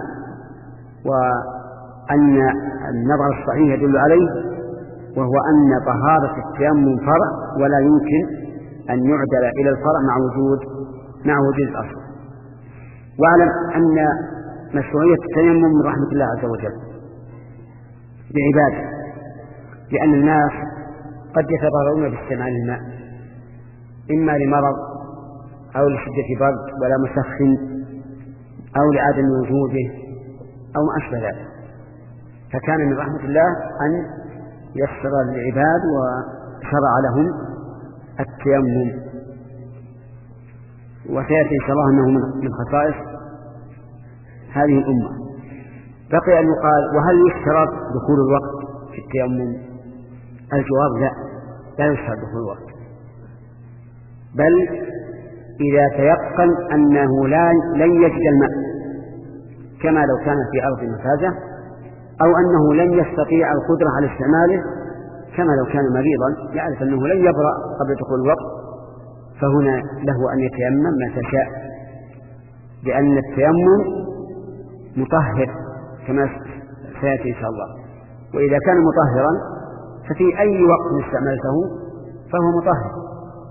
وأن النظر الصحيح يدل عليه، وهو أن طهارة التيمم فرع ولا يمكن أن يعدل إلى الفرع مع وجود مع وجود الأصل. واعلم أن مشروعية التيمم من رحمة الله عز وجل بعباده، لأن الناس قد يتضررون باستعمال الماء إما لمرض أو لشدة برد ولا مسخن أو لعدم وجوده أو ما أشبه ذلك، فكان من رحمة الله أن يسر للعباد وشرع لهم التيمم. وسيأتي إن شاء الله أنه من خصائص هذه الأمة. بقي أن يقال: وهل يشترط دخول الوقت في التيمم؟ الجواب: لا، لا يشترط دخول الوقت، بل إذا تيقن أنه لن يجد الماء، كما لو كان في أرض مفازة، أو أنه لن يستطيع القدرة على استعماله، كما لو كان مريضا يعرف أنه لن يبرأ قبل دخول الوقت، فهنا له أن يتيمم ما تشاء، لأن التيمم مطهر كما سيأتي إن شاء الله. وإذا كان مطهرا ففي أي وقت استعملته فهو مطهر.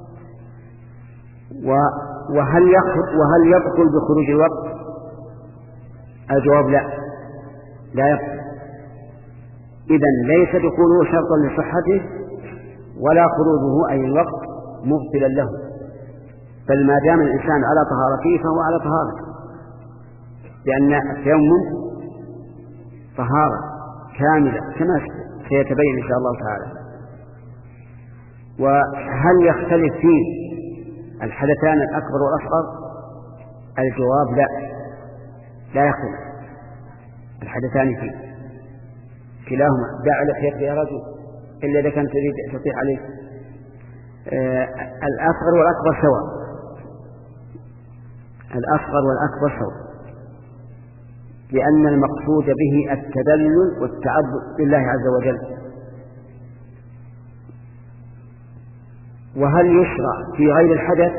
وهل وهل يبطل بخروج الوقت؟ الجواب: لا، لا يبطل. إذن ليس دخوله شرطا لصحته ولا خروجه أي الوقت مبطلا له، بل ما دام الإنسان على طهارته فهو على طهارته، لأن التيمم طهارة كاملة كما سيتبين إن شاء الله تعالى. وهل يختلف فيه الحدثان الأكبر والأصغر؟ الجواب: لا، لا يختلف الحدثان فيه، كلاهما دع لحيتك يا رجل إلا إذا كان تريد تطيح عليه. آه الأصغر والأكبر سواء، الأصغر والأكبر سواء، لأن المقصود به التدلل والتعبد لله عز وجل، وهل يشرع في غير الحدث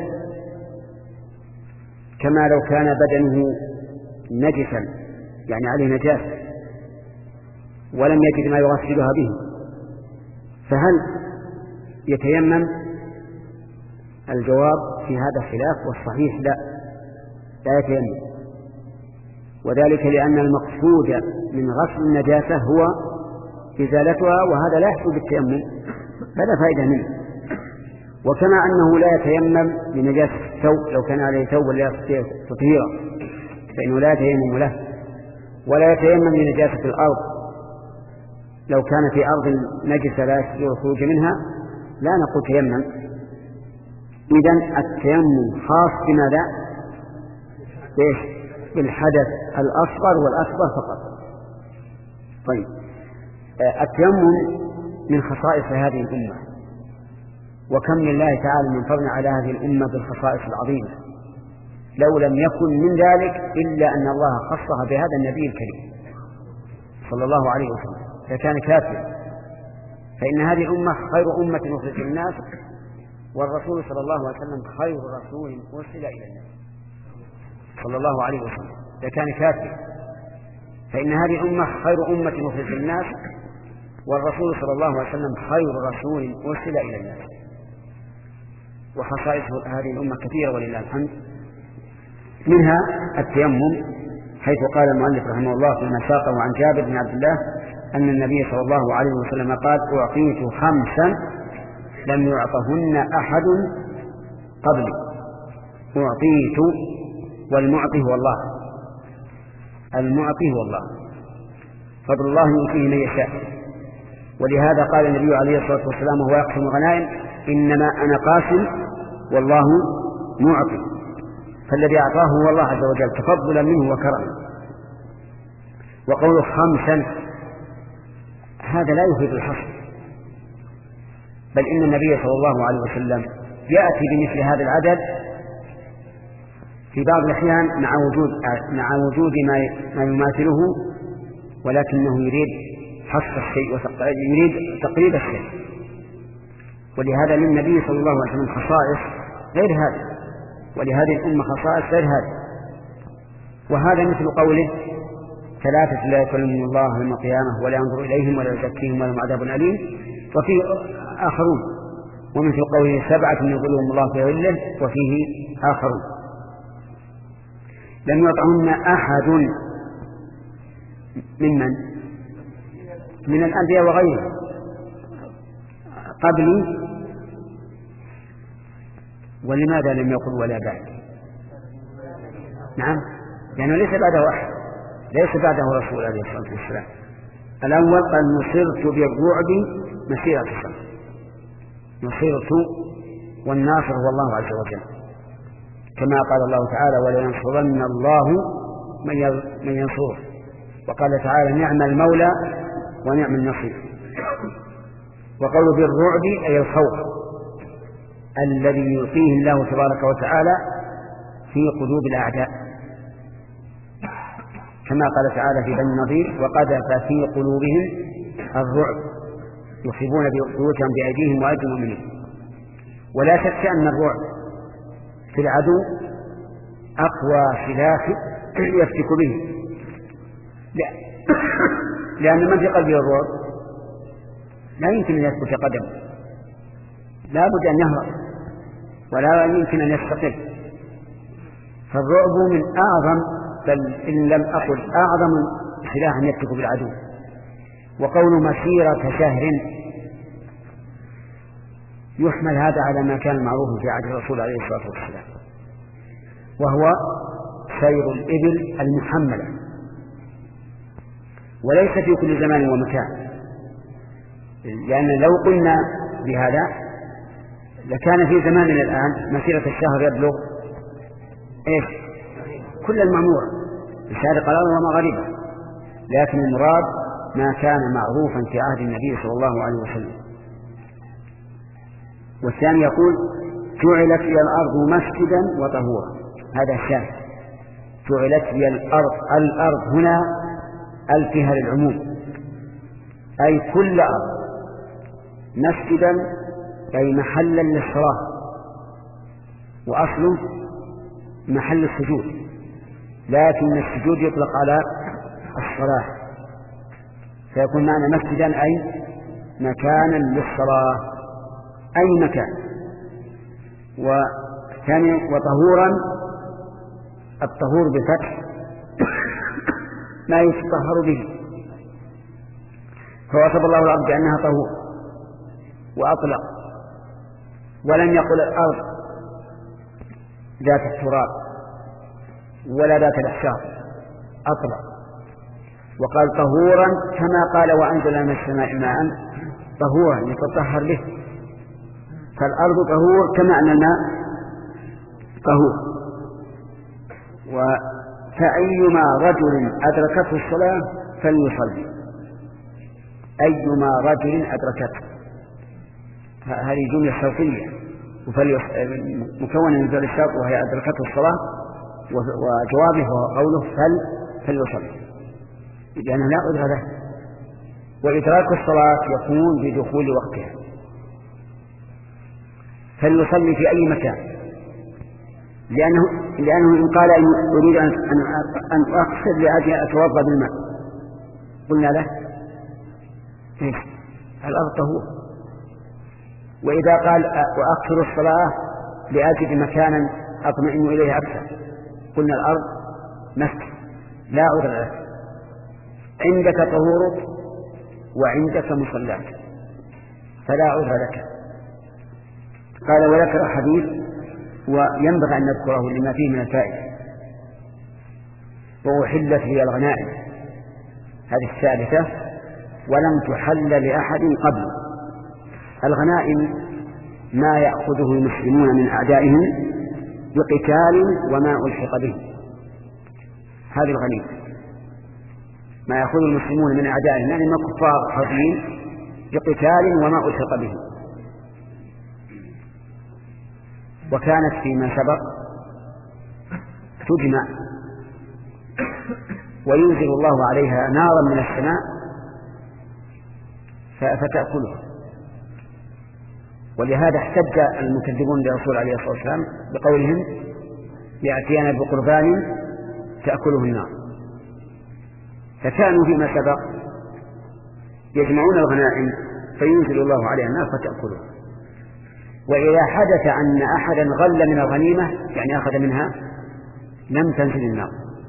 كما لو كان بدنه نجسا يعني عليه نجاسة ولم يجد ما يغسلها به، فهل يتيمم؟ الجواب في هذا خلاف، والصحيح لا لا يتيمم، وذلك لأن المقصود من غسل النجاسة هو إزالتها، وهذا لا يحصل بالتيمم فلا فائدة منه. وكما أنه لا يتيمم لنجاسة الثوب، لو كان عليه ثوب لا يستطيع تطهيره فإنه لا يتيمم له، ولا يتيمم لنجاسة الأرض، لو كان في أرض نجسة لا يستطيع الخروج منها لا نقول تيمم. إذن التيمم خاص بماذا؟ إيش؟ بالحدث الأصغر والأكبر فقط. طيب، التيمم من خصائص هذه الأمة، وكم لله تعالى من فضل على هذه الأمة بالخصائص العظيمة، لو لم يكن من ذلك إلا أن الله خصها بهذا النبي الكريم صلى الله عليه وسلم فكان كافيا. فإن هذه الأمة خير أمة أخرجت للناس، والرسول صلى الله عليه وسلم خير رسول أرسل إلى الناس صلى الله عليه وسلم فكان كافيا. فإن هذه الأمة خير أمة أخرجت للناس، والرسول صلى الله عليه وسلم خير رسول أرسل إلى الناس. وخصائص هذه الأمة كثيرة ولله الحمد، منها التيمم، حيث قال المؤلف رحمه الله فيما ساقه عن جابر بن عبد الله أن النبي صلى الله عليه وسلم قال: أعطيت خمسا لم يعطهن أحد قبلي. أعطيت، والمعطي هو الله، المعطي هو الله، فضل الله يؤتيه من يشاء. ولهذا قال النبي عليه الصلاة والسلام وهو يقسم الغنائم: إنما أنا قاسم والله معطي. فالذي أعطاه هو الله عز وجل تفضلا منه وكرما. وقول خمسا هذا لا يفيد الحصر، بل إن النبي صلى الله عليه وسلم يأتي بمثل هذا العدد في بعض الأحيان مع وجود مع وجود ما ما يماثله، ولكنه يريد حصر الشيء ويريد تقريب الشيء. ولهذا للنبي صلى الله عليه وسلم خصائص غير هذا، ولهذه الأمة خصائص غير هذا. وهذا مثل قوله: ثلاثة لا يكلمهم الله يوم القيامة ولا ينظر إليهم ولا يزكيهم ولهم عذاب أليم. وفيه آخرون. ومثل قوله: سبعة يظلهم الله في ظله، وفيه آخرون. لم يطعهن أحد ممن من الأنبياء وغيرهم قبلي. ولماذا لم يقل ولا بعد؟ نعم، لأنه ليس بعده أحد، ليس بعده رسول عليه الصلاة والسلام. الأول قال: نصرت بالرعب مسيرة سنة. نصرت، والناصر هو الله عز وجل، كما قال الله تعالى: ولينصرن الله من ينصره. وقال تعالى: نعم المولى ونعم النصير. وقول بالرعب أي الخوف الذي يلقيه الله تبارك وتعالى في قلوب الأعداء، كما قال تعالى في بني النضير: وقذف في قلوبهم الرعب يخربون بيوتهم بأيديهم وأيدي المؤمنين. ولا شك أن الرعب في العدو أقوى سلاح يفتك به، لا. لأن من في قلبه الرعب لا يمكن أن يثبت قدمه، لا بد أن يهرب ولا يمكن أن يستقل. فالرعب من أعظم، بل إن لم أقل أعظم سلاح يفتك بالعدو. وقول مسيرة شهر يحمل هذا على ما كان معروف في عهد الرسول عليه الصلاة والسلام، وهو سير الإبل المحملة، وليس في كل زمان ومكان. لأن لو قلنا بهذا لكان في زماننا الآن مسيرة الشهر يبلغ إيش؟ كل المعمورة بشارق الأرض ومغاربها، لكن المراد ما كان معروفا في عهد النبي صلى الله عليه وسلم. والثاني يقول: جعلت لي الأرض مسجدا وطهورا. هذا الشاهد، جعلت لي الأرض. الأرض هنا ألفها للعموم، أي كل أرض مسجدا أي محلا للصلاة، وأصله محل السجود، لكن السجود يطلق على الصلاة، فيكون معنى مسجدا أي مكانا للصلاة، أي مكان. وثاني وطهورا، الطهور بالفتح ما يتطهر به، فوصف الله الأرض بأنها طهور وأطلق، ولم يقل الأرض ذات التراب ولا ذات الأحشاء، أطلق، وقال طهورا كما قال وأنزل من السماء ماء طهورا يتطهر به، فالأرض طهور كما أن الماء طهور. فأيما رجل أدركته الصلاة فليصلي، أيما رجل أدركته، هذه جملة شرطية مكونة من فعل الشرط وهي أدركته الصلاة، وجوابه هو قوله فل فليصلي، لأنه لا عذر له، وإدراك الصلاة يكون بدخول وقتها، فليصلي في أي مكان، لأنه, لأنه إن قال أريد أن, أن أقصد لأجل أتوضأ بالماء قلنا له إيش الأرض طهور. وإذا قال وأقصر الصلاة لأجل مكانا أطمئن إليه أكثر قلنا الأرض مسجد لا عذر له، عندك طهورك وعندك مصلاك فلا عذر لك. قال وذكر حديث وينبغي أن نذكره لما فيه من الفائدة، وأحلت لي الغنائم، هذه الثالثة ولم تحل لأحد قبل. الغنائم ما يأخذه المسلمون من أعدائهم بقتال وما ألحق به، هذه الغنيمة ما يأخذ المسلمون من أعدائهم يعني من كفار حربين بقتال وما ألحق به. وكانت فيما سبق تجمع وينزل الله عليها نارا من السماء فتأكلها، ولهذا احتج المكذبون للرسول عليه الصلاة والسلام بقولهم يأتينا بقربان تأكله النار، فكانوا فيما سبق يجمعون الغنائم فينزل الله عليها النار فتأكلها. وإذا حدث أن أحدا غل من الغنيمة يعني أخذ منها لم تنزل النار،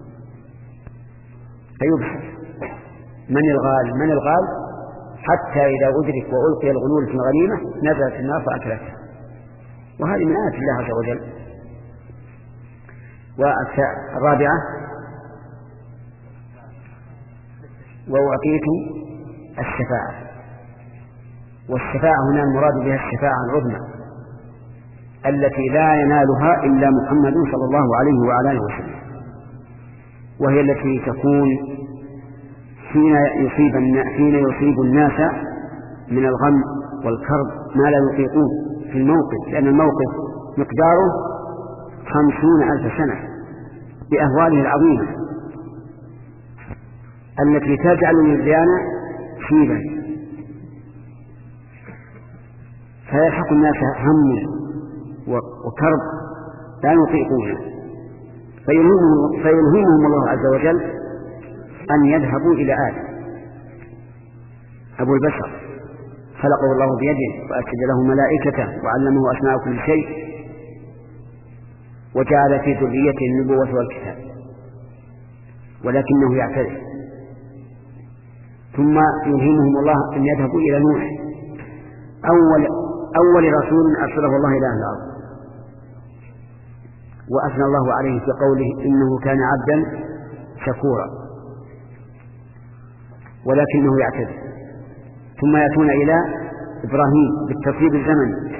فيبحث من الغال من الغال حتى إذا أدرك وألقي الغلول في الغنيمة نزلت النار فأكلتها. وهذه من آيات الله عز وجل. والرابعة وأعطيت الشفاعة، والشفاعة هنا المراد بها الشفاعة العظمى التي لا ينالها إلا محمد صلى الله عليه وعلى آله وسلم، وهي التي تكون حين يصيب حين يصيب الناس من الغم والكرب ما لا يطيقون في الموقف، لأن الموقف مقداره خمسون ألف سنة بأهواله العظيمة التي تجعل الوجدان شيبا، فيلحق الناس هم وكرب لا يطيقونه، فيلهمهم, فيلهمهم الله عز وجل أن يذهبوا إلى آدم أبو البشر خلقه الله بيده وأسجد له ملائكته وعلمه أسماء كل شيء وجعل في ذريته النبوة والكتاب، ولكنه يعتذر، ثم يلهمهم الله أن يذهبوا إلى نوح أول, أول رسول أرسله الله إلى أهل الأرض، وأثنى الله عليه في قوله إنه كان عبدا شكورا، ولكنه يعتذر. ثم يأتون إلى إبراهيم بالترتيب الزمني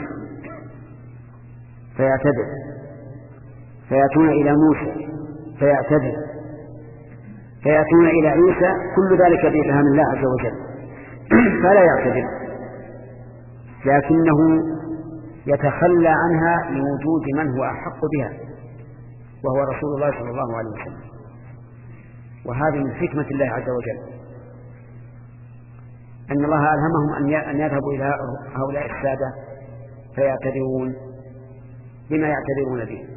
فيعتذر، فيأتون إلى موسى فيعتذر، فيأتون إلى عيسى، كل ذلك بإلهام الله عز وجل فلا يعتذر، لكنه يتخلى عنها لوجود من هو أحق بها وهو رسول الله صلى الله عليه وسلم. وهذه من حكمة الله عز وجل أن الله ألهمهم أن يذهبوا إلى هؤلاء السادة فيعتذرون بما يعتذرون به.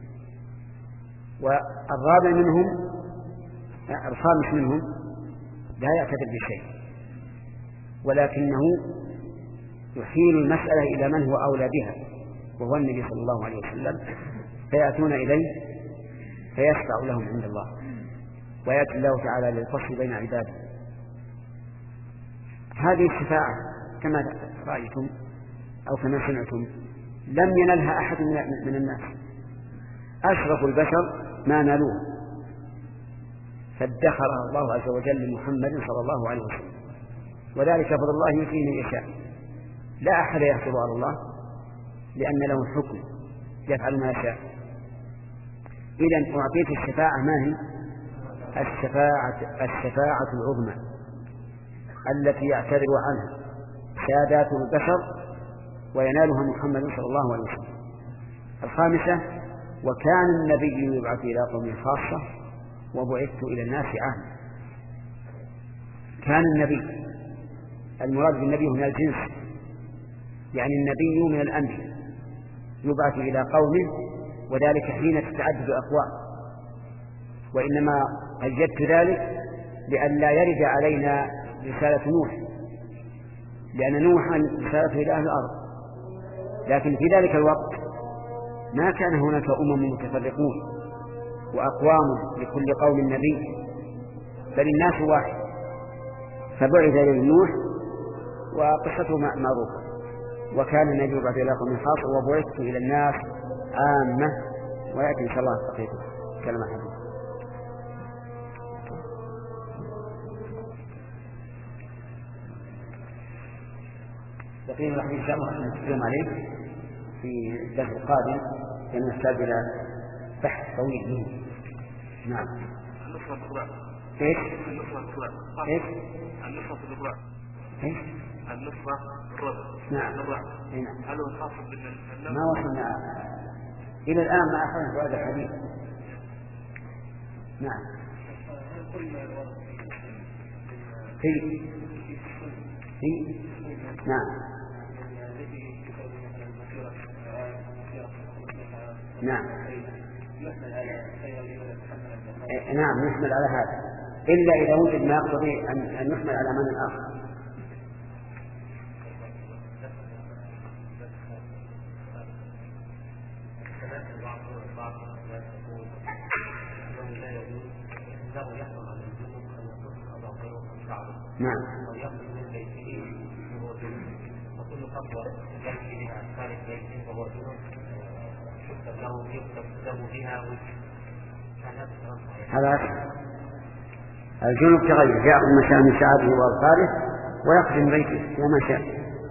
والرابع منهم الخامس منهم لا يعتذر بشيء، ولكنه يحيل المسألة إلى من هو أولى بها وهو النبي صلى الله عليه وسلم، فيأتون إليه فيشفع لهم عند الله، ويأتي الله تعالى للفصل بين عباده. هذه الشفاعة كما رأيتم أو كما سمعتم لم ينلها أحد من الناس، أشرف البشر ما نالوه، فادخرها الله عز وجل لمحمد صلى الله عليه وسلم، وذلك فضل الله يؤتيه من يشاء، لا أحد يحصل على الله لأن له الحكم يفعل ما يشاء. إذن أعطيت الشفاعة ما هي؟ الشفاعة, الشفاعة العظمى التي يعتذر عنها سادات البشر وينالها محمد صلى الله عليه وسلم. الخامسة وكان النبي يبعث إلى قوم خاصة وبعثت إلى الناس عامة. كان النبي المراد بالنبي هنا الجنس، يعني النبي من الأنبياء يبعث إلى قومه، وذلك حين تتعدد أقوام، وإنما قيدت ذلك لئلا يرد علينا رسالة نوح، لأن نوحا رسالته إلى أهل الأرض، لكن في ذلك الوقت ما كان هناك أمم متفرقون وأقوام لكل قوم نبي، بل الناس واحد، فبعث إلى نوح وقصته معروفة. وكان النبي يبعث إلى قوم خاصة وبعثت إلى الناس عامة، ويأتي إن شاء الله بقية كلمة حديث. بقية الحديث إن شاء الله نتكلم عليه في الدرس القادم، لأنه يحتاج إلى بحث طويل منه. نعم. النصرة الربع. إيش؟ النصرة الربع. إيش؟ النصرة الربع. إيش؟ النصرة الربع. نعم. الربع. نعم. هل هو خاص بالنبي؟ ما وصلنا إلى الآن ما أخذنا هذا الحديث. نعم. في في نعم. نعم. نعم نحمل على هذا، إلا إذا وجد ما يقتضي أن نحمل على من آخر. نعم. وكل خطوة يمشي بها خارج بيته وهو جنوب يكتب له يكتب له بها هذا الجنوب كغيره، يأخذ ما شاء من شعابه وأظفاره ويخرج من بيته وما شاء.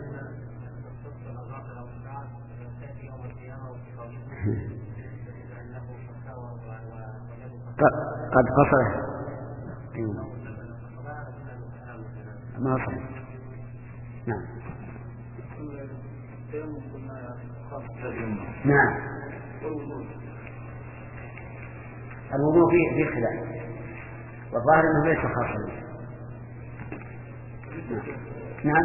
قد قصره ما صحيح. نعم. نعم. الوضوء فيه فيه خلاف، والظاهر انه ليس خاصا به. نعم.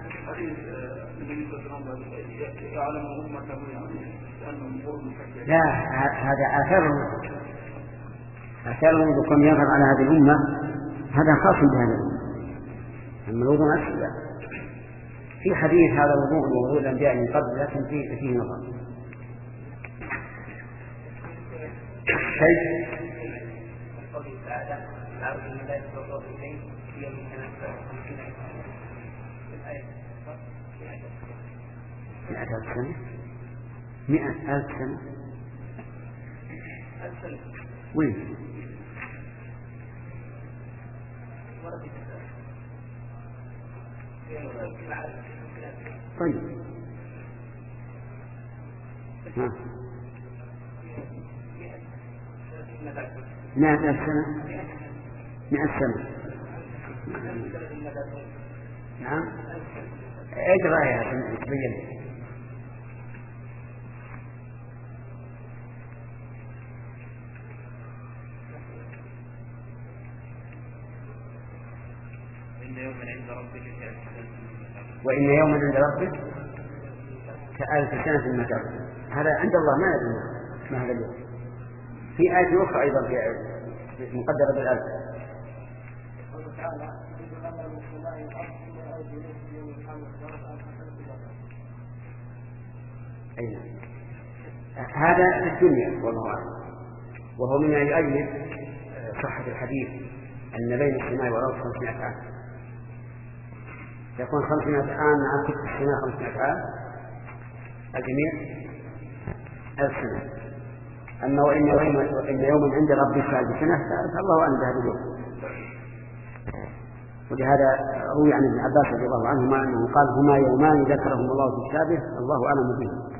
لا، هذا آثار آثار الوضوء كم يظهر على هذه الأمة، هذا خاص بهذه الأمة. أما الوضوء نفسه في حديث هذا الوضوء ووضوء الأنبياء من قبل، لكن فيه فيه نظر. شيء مئة ألف سنة مئة ألف سنة وين؟ طيب ها مئة ألف سنة مئة سنة. نعم. ايش رأيها عشان تبين؟ وإن يوما عند ربك كألف سنة مما تعبدون. هذا عند الله ما ندري ما هذا اليوم. في آية أخرى أيضا في مقدرة بالألف. أين هذا في الدنيا والله أعلم، وهو من أجل صحة الحديث أن بين السماء والأرض خمسمائة عام، يكون خمسمائة عام مع كتب السماء خمسمائة عام، الجميع ألف سنة. أما وإن يوما وإن يوما عند ربك كألف سنة فالله أعلم بهذا اليوم. ولهذا روي عن ابن عباس رضي الله عنهما أنه قال هما يومان ذكرهم الله في كتابه الله أعلم به.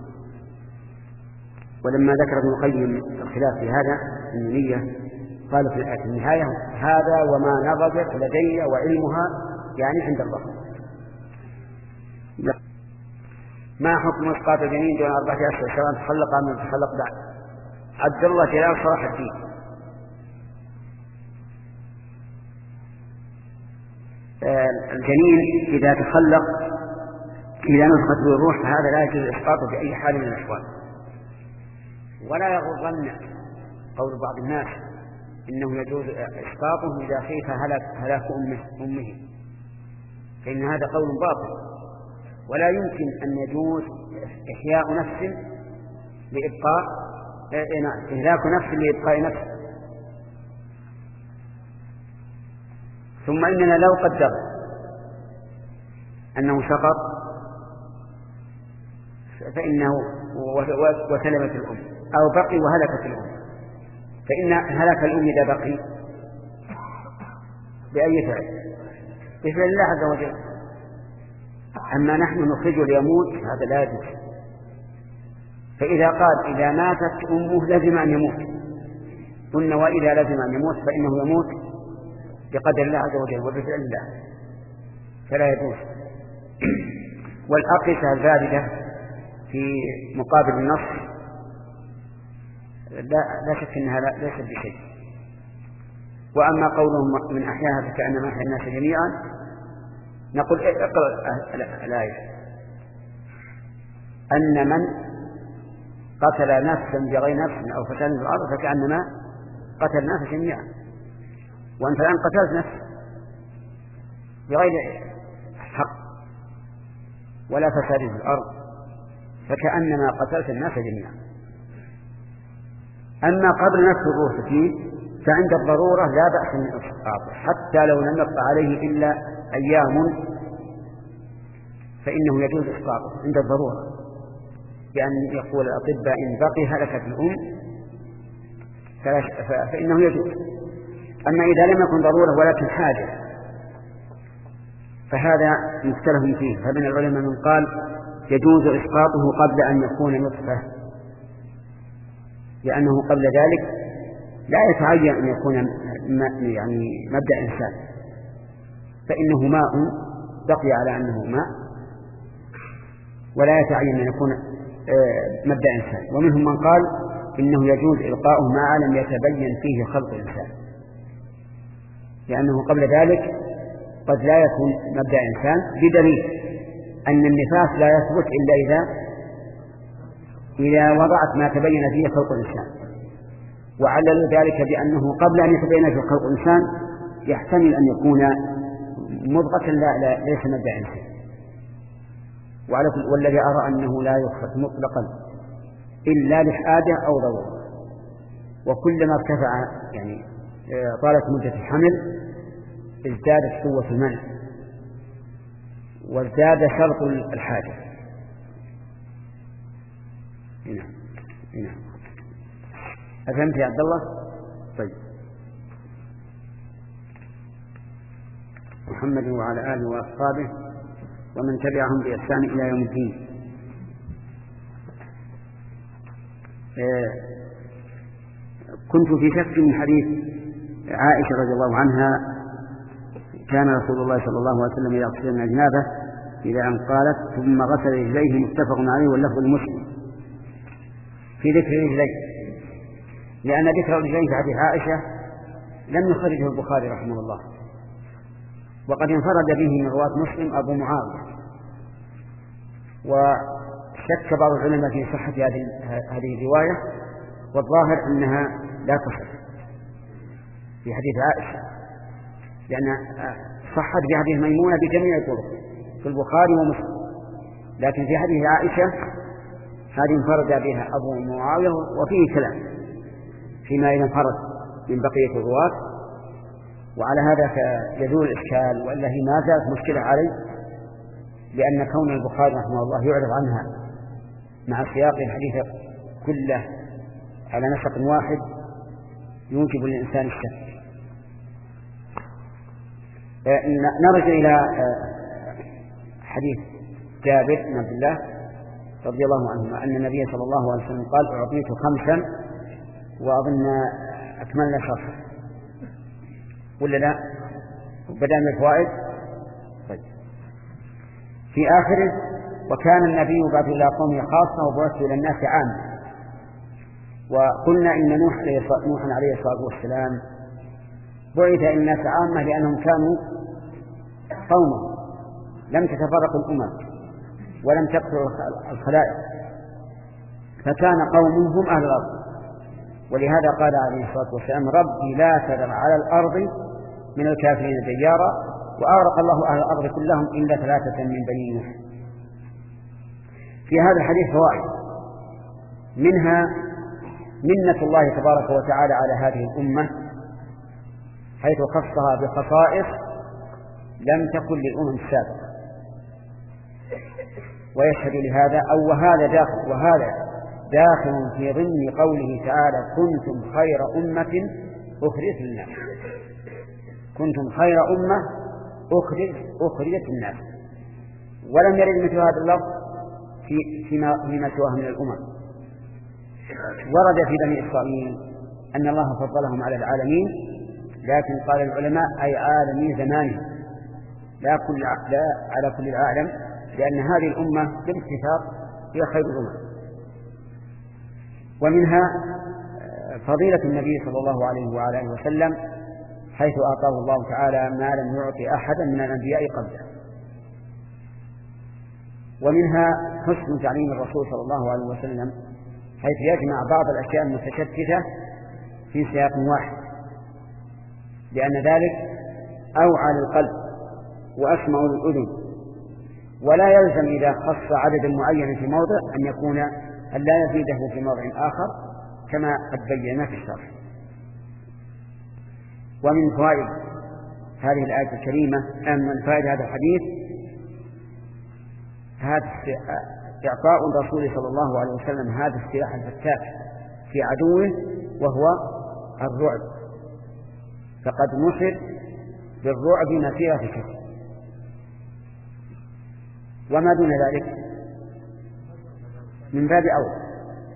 ولما ذكر ابن القيم الخلاف في هذا النية قال في الآية النهاية هذا وما نضجت لدي وعلمها يعني عند الله. ما حكم إسقاط الجنين دون أربعة أشهر سواء تخلق أم لم تخلق بعد؟ عبد الله جلال صلاح الدين. الجنين إذا تخلق إذا نفخت به الروح فهذا لا يجوز إسقاطه بأي حال من الأحوال. ولا يغرن قول بعض الناس إنه يجوز إسقاطه إذا خيف هلاك هلاك أمه, أمه فإن هذا قول باطل. ولا يمكن أن يجوز إحياء نفس لإبقاء إهلاك نفس لإبقاء نفس. ثم إننا لو قدر أنه سقط فإنه وسلمت الأم أو بقي وهلكت الأم، فإن هلاك الأم إذا بقي بأي فعل؟ بفعل الله عز وجل. أما نحن نخرجه ليموت هذا لا يجوز. فإذا قال إذا ماتت أمه لازم أن يموت، قلنا وإذا لازم أن يموت فإنه يموت بقدر الله عز وجل وبفعل الله فلا يجوز. والأقيسة الباردة في مقابل النص لا, لا شك أنها ليست بشيء. وأما قولهم من أحياها فكأنما أحيا الناس جميعا نقول اقرأ الآية أن من قتل نفسا بغير نفس أو فساد في الأرض فكأنما قتل الناس جميعا. وأنت الآن قتلت نفس بغير حق ولا فساد في الأرض فكأنما قتلت الناس جميعا. أما قبل نفس الروح فيه فعند الضرورة لا بأس من إسقاطه حتى لو لم يبق عليه إلا أيام فإنه يجوز إسقاطه عند الضرورة، بأن يقول الأطباء إن بقي هلكت الأم فإنه يجوز. أما إذا لم يكن ضرورة ولكن حاجة فهذا مختلف فيه. فمن العلماء من قال يجوز إسقاطه قبل أن يكون نطفة، لأنه قبل ذلك لا يتعين أن يكون يعني مبدأ إنسان، فإنه ماء بقي على أنه ماء ولا يتعين أن يكون مبدأ إنسان. ومنهم من قال إنه يجوز إلقاؤه ما لم يتبين فيه خلق الإنسان، لأنه قبل ذلك قد لا يكون مبدأ إنسان، بدليل أن النفاس لا يثبت إلا إذا إذا وضعت ما تبين فيه خلق الإنسان. وعلل ذلك بأنه قبل أن يتبين فيه خلق الإنسان يحتمل أن يكون مضغة لا, لا ليس مبدأ إنسان. والذي أرى أنه لا يخفت مطلقا إلا لحاجة أو ضرورة، وكلما ارتفع يعني طالت مدة الحمل ازدادت قوة المنع وازداد شرط الحاجة. هنا هنا أفهمت يا عبد الله؟ طيب. محمد وعلى آله وأصحابه ومن تبعهم بإحسان إلى يوم الدين. آه كنت في شك من حديث عائشة رضي الله عنها كان رسول الله صلى الله عليه وسلم يغسل من الجنابة إلى أن قالت ثم غسل رجليه متفق عليه واللفظ المسلم في ذكر رجليه، لأن ذكر رجليه في حديث عائشة لم يخرجه البخاري رحمه الله، وقد انفرد به من رواة مسلم أبو معاوية. شك بعض العلماء في صحة هذه هذه الرواية، والظاهر أنها لا تصح في حديث عائشة، لأن صحت في حديث ميمونة بجميع الطرق في البخاري ومسلم، لكن في حديث عائشة هذه انفرد بها أبو معاوية وفيه كلام فيما إذا انفرد من بقية الرواة، وعلى هذا يزول الإشكال، وإلا هي ما زالت مشكلة عليه، لأن كون البخاري رحمه الله يعرض عنها مع سياق الحديث كله على نسق واحد يوجب للإنسان الشك. نرجع إلى حديث جابر بن عبد الله رضي الله عنهما أن النبي صلى الله عليه وسلم قال: أعطيت خمسا وأظن أكملنا شرحا ولا لا؟ بدأ من الفوائد. طيب. في آخره: وكان النبي بعث إلى قومه خاصة وبعث إلى الناس عامة. وقلنا إن نوح نوحا عليه الصلاة والسلام بعث إلى الناس عامة لأنهم كانوا قوما لم تتفرق الأمم ولم تقطع الخلائق، فكان قومهم هم أهل الأرض، ولهذا قال عليه الصلاة والسلام: ربي لا تذر على الأرض من الكافرين ديارا، وأغرق الله أهل الأرض كلهم إلا ثلاثة من بني نوح. في هذا الحديث فوائد، منها منة الله تبارك وتعالى على هذه الأمة حيث خصها بخصائص لم تكن للأمم السابقة، ويشهد لهذا أو وهذا داخل وهذا داخل في ضمن قوله تعالى: كنتم خير أمة أخرجت للناس. كنتم خير أمة أخرجت للناس، ولم يرد مثل هذا اللفظ في فيما فيما سواه من الأمم. ورد في بني إسرائيل أن الله فضلهم على العالمين، لكن قال العلماء: أي عالمي زمانه، لا كل لا على كل العالم، لأن هذه الأمة بالاتفاق هي خير الأمم. ومنها فضيلة النبي صلى الله عليه وعلى آله وسلم حيث أعطاه الله تعالى ما لم يعطي أحدا من الأنبياء قبله. ومنها حسن تعليم الرسول صلى الله عليه وسلم حيث يجمع بعض الأشياء المتشتتة في سياق واحد، لأن ذلك أوعى للقلب وأسمع للأذن، ولا يلزم إذا خص عددا معينا في موضع أن يكون أن لا يزيده في موضع آخر كما قد بينا في الشرح. ومن فوائد هذه الآية الكريمة أن من فائد هذا الحديث هذا إعطاء الرسول صلى الله عليه وسلم هذا السلاح الفتاك في عدوه وهو الرعب، فقد نصر بالرعب مسيرة شهر. وما دون ذلك من باب أول.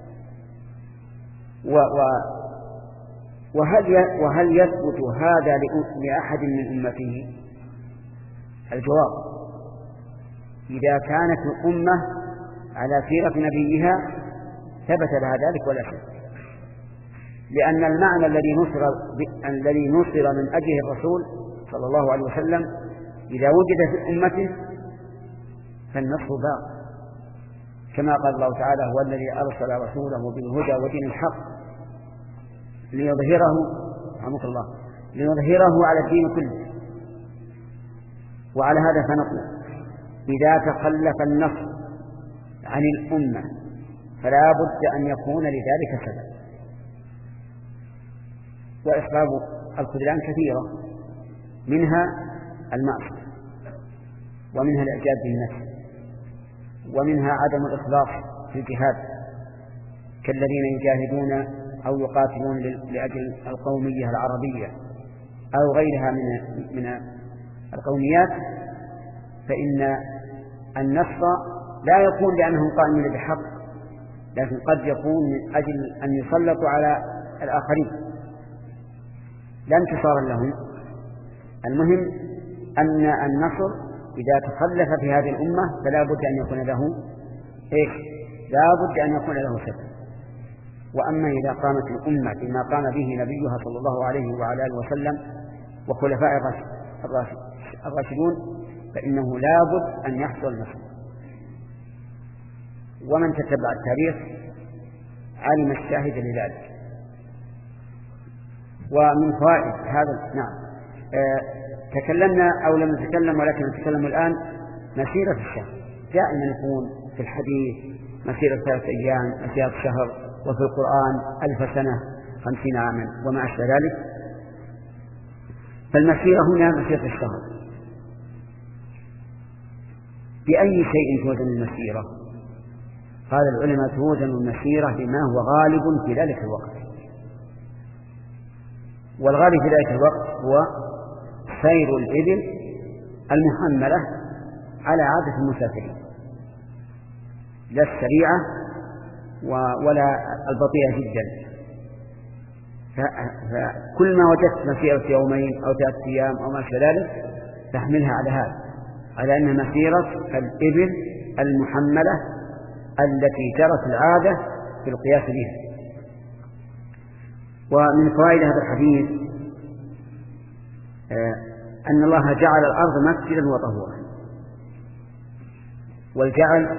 و و وهل وهل يثبت هذا لأحد من أمته؟ الجواب: إذا كانت الأمة على سيرة نبيها ثبت لها ذلك ولا شك، لأن المعنى الذي نصر الذي نصر من أجله الرسول صلى الله عليه وسلم إذا وجد في أمته فالنصر باق، كما قال الله تعالى: هو الذي أرسل رسوله بالهدى ودين الحق ليظهره رحمك الله ليظهره على الدين كله. وعلى هذا فنقول: إذا تخلف النصر عن الأمة فلا بد أن يكون لذلك سبب. وأسباب الخذلان كثيرة، منها المعصية، ومنها الإعجاب بالنفس، ومنها عدم الإخلاص في الجهاد كالذين يجاهدون أو يقاتلون لأجل القومية العربية أو غيرها من من القوميات، فإن النصر لا يكون لأنهم قائمون بحق، لكن قد يكون من أجل أن يسلطوا على الآخرين لا انتصارا لهم. المهم أن النصر إذا تخلف في هذه الأمة فلا بد أن يكون له إيش؟ لا بد أن يكون له سبب. وأما إذا قامت الأمة بما قام به نبيها صلى الله عليه وعلى آله وسلم وخلفاء الراشدون فإنه لا بد أن يحصل نصر. ومن تتبع التاريخ علم الشاهد لذلك. ومن فوائد هذا نعم آه تكلمنا أو لم نتكلم ولكن نتكلم الآن مسيرة الشهر. دائما يكون في الحديث مسيرة ثلاثة أيام، مسيرة شهر، وفي القرآن ألف سنة خمسين عاما وما أشبه ذلك. فالمسيرة هنا مسيرة الشهر. بأي شيء توزن المسيرة؟ قال العلماء توزن المسيرة بما هو غالب في ذلك الوقت، والغالب في ذلك الوقت هو سير الإبل المحملة على عادة المسافرين، لا السريعة ولا البطيئة جدا. فكل ما وجدت مسيرة يومين أو ثلاثة أيام أو ما شابه ذلك تحملها على هذا، على أن مسيرة الإبل المحملة التي جرت العادة في القياس بها. ومن فوائد هذا الحديث أن الله جعل الأرض مسجدا وطهورا. والجعل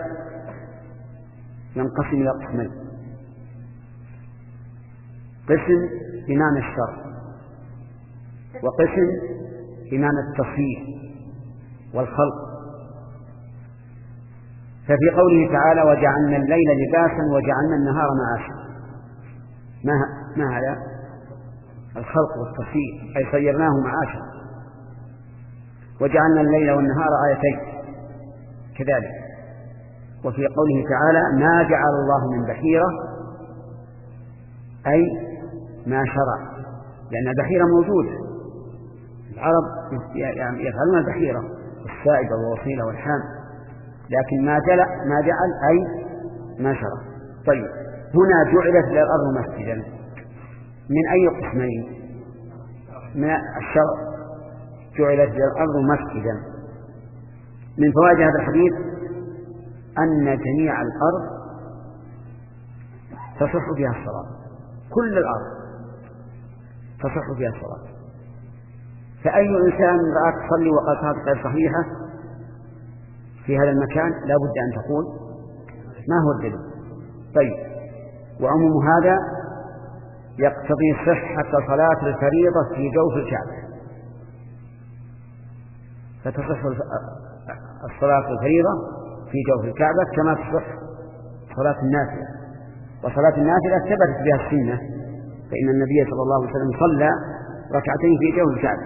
ينقسم إلى قسمين: قسم بمعنى الشرع، وقسم بمعنى التصفير والخلق. ففي قوله تعالى: وجعلنا الليل لباسا وجعلنا النهار معاشا، ما ما هذا؟ الخلق والتصفير، أي صيرناه معاشا. وجعلنا الليل والنهار آيتين كذلك. وفي قوله تعالى: ما جعل الله من بحيرة، أي ما شرع، لأن البحيرة موجودة، العرب يفعلون البحيرة السائبة والوصيلة والحام، لكن ما جعل ما جعل أي ما شرع. طيب، هنا جعلت للأرض مسجدا من أي قسمين؟ من الشرع جعلت للأرض مسجدا. من فوائد هذا الحديث أن جميع الأرض تصح فيها الصلاة، كل الأرض تصح فيها الصلاة. فأي إنسان رأى تصلي وقالت غير صحيحة في هذا المكان لا بد أن تقول ما هو الدليل. طيب، وعموم هذا يقتضي صحة صلاة الفريضة في جوف الكعبة، فتصح الصلاة الفريضة في جوف الكعبة كما تصح صلاة النافلة. وصلاة النافلة ثبتت بها السنة، فإن النبي صلى الله عليه وسلم صلى ركعتين في جوف الكعبة.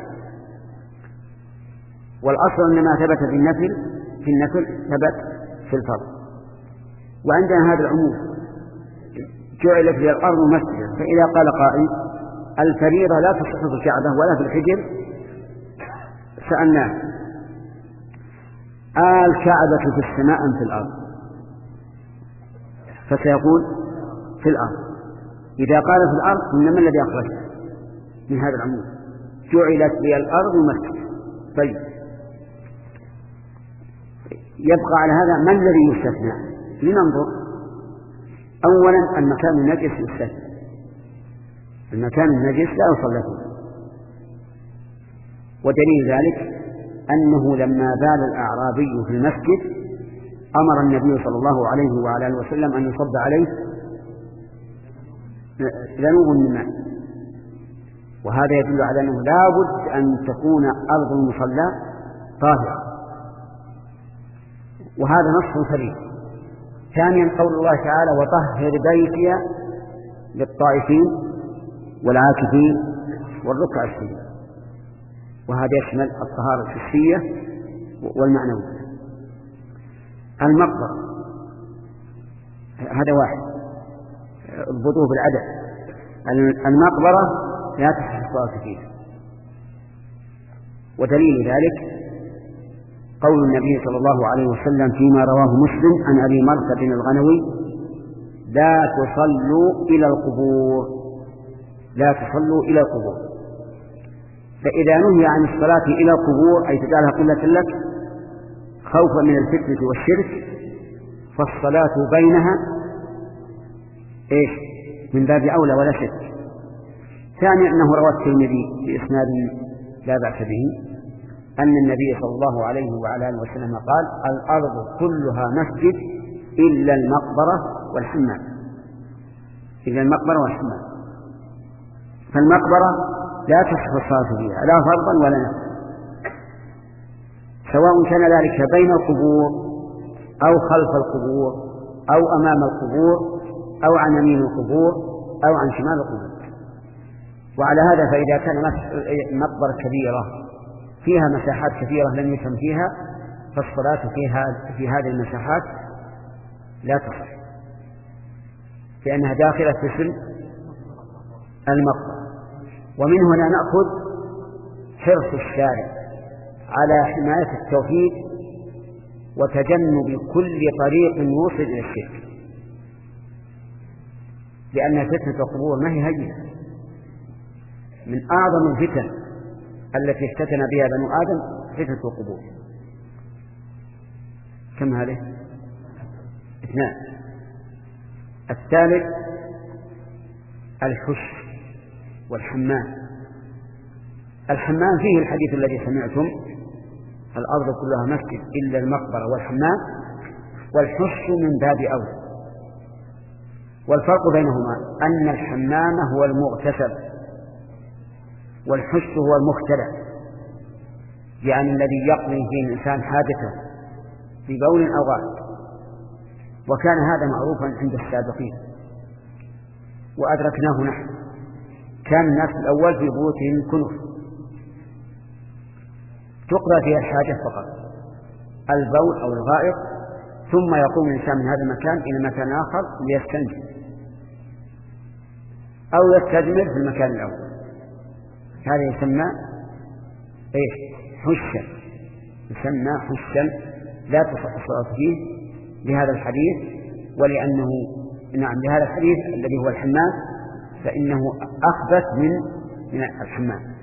والأصل أن ما ثبت في النفل في النفل ثبت في الفرض. وعندنا هذا العموم: جعلت لي الأرض مسجدا. فإذا قال قائل: الفريضة لا تصح في الكعبة ولا في الحجر، سألناه: الكعبة في السماء أم في الأرض؟ فسيقول: في الأرض. إذا قال في الأرض إنما الذي أخرجه من هذا العموم: جعلت لي الأرض مسجدا. طيب، يبقى على هذا ما الذي يستثنى؟ لننظر. أولا، المكان النجس يستثنى، المكان النجس لا يصلى فيه. ودليل ذلك أنه لما بال الأعرابي في المسجد أمر النبي صلى الله عليه وعلى آله وسلم أن يصب عليه ذنوب من ماء. وهذا يدل على أنه لا بد أن تكون أرض المصلى طاهرة، وهذا نص صريح. ثانيا، قول الله تعالى: وطهر بيتي للطائفين والعاكفين والركع السجود. وهذا يشمل الطهارة الحسية والمعنوية. المقبرة هذا واحد، اضبطوه بالعدد. المقبرة لا تصح الصلاة فيها. ودليل ذلك قول النبي صلى الله عليه وسلم فيما رواه مسلم عن أبي مرثد الغنوي: لا تصلوا إلى القبور، لا تصلوا إلى القبور. فإذا نهي عن الصلاة إلى القبور، أي تجعلها قلة لك خوفا من الفتنة والشرك، فالصلاة بينها إيش؟ من باب أولى ولا شك. ثانيا، أنه روى الترمذي بإسناد لا بأس به أن النبي صلى الله عليه وعلى آله وسلم قال: الأرض كلها مسجد إلا المقبرة والحمام، إلا المقبرة والحمام. فالمقبرة لا تصح الصلاة فيها لا فرضا ولا نفلا، سواء كان ذلك بين القبور أو خلف القبور أو أمام القبور أو عن يمين القبور أو عن شمال القبور. وعلى هذا فإذا كان مقبرة كبيرة فيها مساحات كثيرة لم يتم فيها فالصلاة فيها في هذه المساحات لا تصح، لأنها داخلة في اسم المقبرة. ومن هنا نأخذ حرص الشارع على حماية التوحيد وتجنب كل طريق يوصل إلى الشرك، لأن فتنة القبور ما هي هينة، من أعظم الفتن التي افتتن بها بنو آدم فتنة القبور. كم هذه؟ اثنان. الثالث الحش والحمام. الحمام فيه الحديث الذي سمعتم الأرض كلها مسجد إلا المقبرة والحمام، والحش من باب أولى. والفرق بينهما أن الحمام هو المغتسل والحش هو المختلع، يعني الذي يقضي فيه الإنسان حاجته ببول أو غائط. وكان هذا معروفا عند السابقين وأدركناه نحن. كان الناس الأول في بيوتهم كنف تقضى فيها الحاجة فقط، البول أو الغائط، ثم يقوم الإنسان من هذا المكان إلى مكان آخر ليستنجي أو يستجمر في المكان الأول. هذا يسمى إيش؟ حشا، يسمى حشا لا تصح الصلاة فيه لهذا الحديث، ولأنه نعم لهذا الحديث الذي هو الحمام، فإنه أخبث من من الحمام.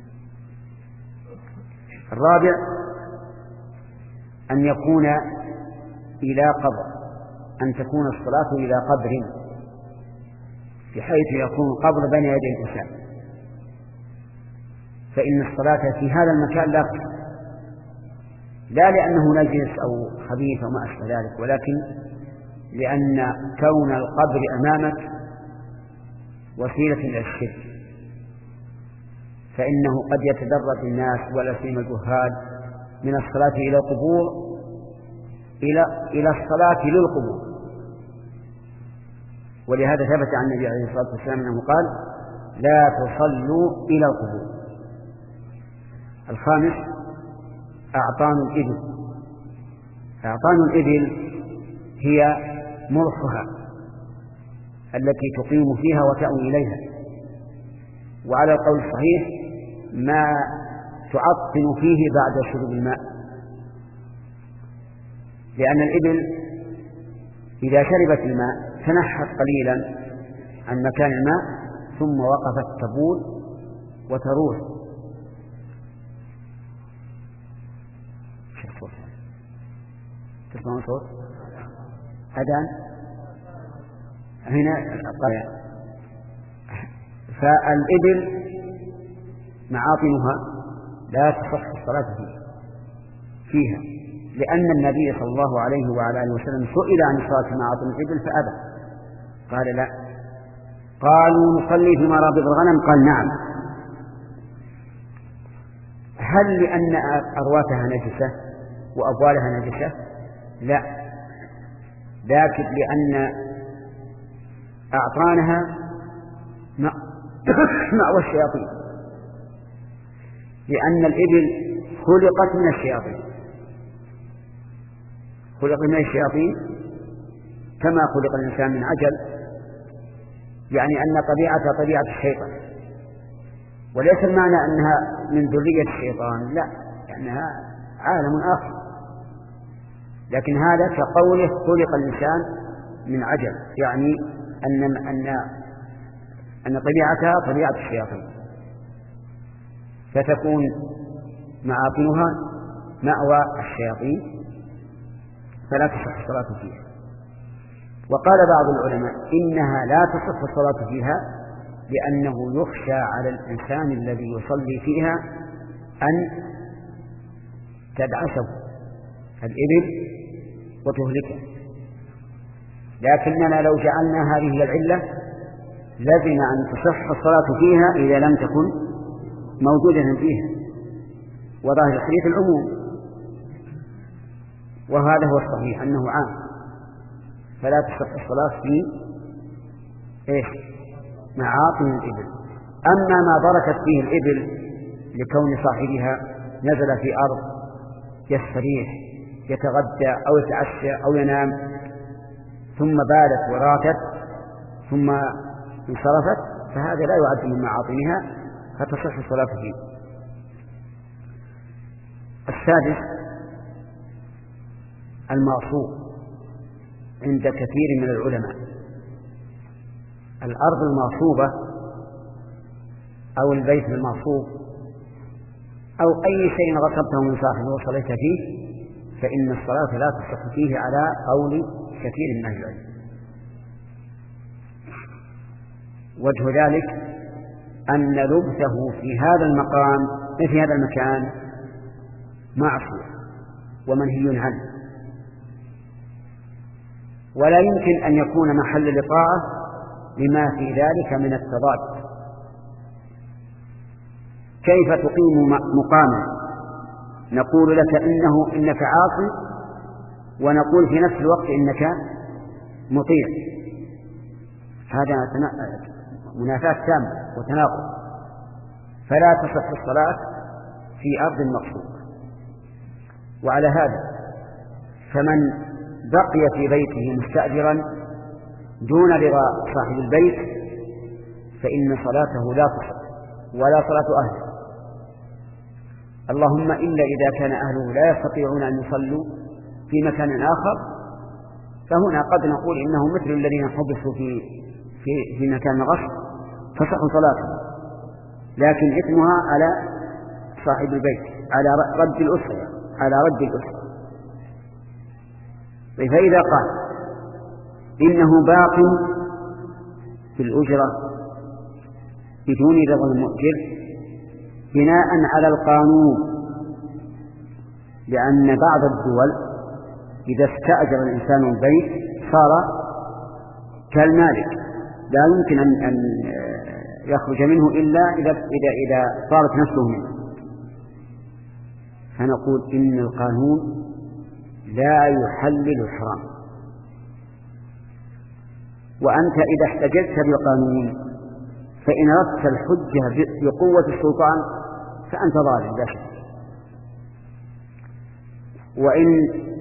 الرابع أن يكون إلى قبر، أن تكون الصلاة إلى قبر، بحيث يكون قبر بين يدي الإنسان، فإن الصلاة في هذا المكان لا تصح، لا لأنه نجس أو خبيث أو ما أشبه ذلك، ولكن لأن كون القبر أمامك وسيلة إلى الشرك، فإنه قد يتدرج الناس ولا سيما الجهال من الصلاة إلى القبور إلى إلى الصلاة للقبور. ولهذا ثبت عن النبي عليه الصلاة والسلام أنه قال: لا تصلوا إلى القبور. الخامس أعطان الإبل. أعطان الإبل هي مرحها التي تقيم فيها وتأوي إليها، وعلى القول الصحيح ما تعطن فيه بعد شرب الماء، لأن الإبل إذا شربت الماء تنحت قليلا عن مكان الماء ثم وقفت تبول وتروح. تسمعون صوت أذان هنا القرية. فالإبل معاطنها لا تصح الصلاة فيها، لأن النبي صلى الله عليه وعلى آله وسلم سئل عن الصلاة معاطن الإبل فأبى، قال لا. قالوا: نصلي في مرابض الغنم؟ قال: نعم. هل لأن أرواتها نجسة وأبوالها نجسة؟ لا، لكن لأن أعطانها مأوى الشياطين، لأن الإبل خلقت من الشياطين، خلقت من الشياطين كما خلق الإنسان من عجل، يعني أن طبيعتها طبيعة الشيطان، وليس المعنى أنها من ذرية الشيطان، لا، لأنها عالم آخر، لكن هذا كقوله خلق الإنسان من عجل، يعني أن أن أن طبيعتها طبيعة الشياطين، فتكون معاطنها مأوى الشياطين فلا تصح الصلاة فيها. وقال بعض العلماء إنها لا تصح الصلاة فيها لأنه يخشى على الإنسان الذي يصلي فيها أن تدعسه الإبل وتهلكه، لكننا لو جعلنا هذه هي العلة لزم أن تصح الصلاة فيها إذا لم تكن موجودة فيها، وظاهر الحديث العموم، وهذا هو الصحيح أنه عام، فلا تصح الصلاة في إيش؟ معاطن الإبل. أما ما بركت فيه الإبل لكون صاحبها نزل في أرض يستريح يتغدى أو يتعشى أو ينام ثم بالت وراكت ثم انصرفت، فهذا لا يعد من معاطنها فتصح الصلاة فيه. السادس المعصوب عند كثير من العلماء. الأرض المعصوبة أو البيت المعصوب أو أي شيء غصبته من صاحبه وصليت فيه فإن الصلاة لا تصح فيه على قول كثير من أهل العلم. وجه ذلك أن لبثه في هذا المقام في هذا المكان معصية ومنهي عنه، ولا يمكن أن يكون محل لطاعة لما في ذلك من التضاد. كيف تقيم مقاما نقول لك إنه إنك عاصي ونقول في نفس الوقت إنك مطيع؟ هذا منافاة تامة وتناقض، فلا تصح الصلاة في أرض مقصودة. وعلى هذا فمن بقي في بيته مستأجرا دون رضا صاحب البيت فإن صلاته لا تصح ولا صلاة أهله، اللهم إلا إذا كان أهله لا يستطيعون أن يصلوا في مكان آخر، فهنا قد نقول إنه مثل الذين حبسوا في في في مكان غصب تصح صلاتهم، لكن إثمها على صاحب البيت، على رد الأسرة على رد الأسرة. فإذا قال إنه باق في الأجرة بدون رضا المؤجر بناء على القانون، لأن بعض الدول إذا استأجر الإنسان البيت صار كالمالك لا يمكن أن يخرج منه إلا إذا إذا إذا صارت نفسه منه. فنقول إن القانون لا يحلل الحرام، وأنت إذا احتججت بالقانون فإن أردت الحجة بقوة السلطان فأنت ظالم لا شك، وإن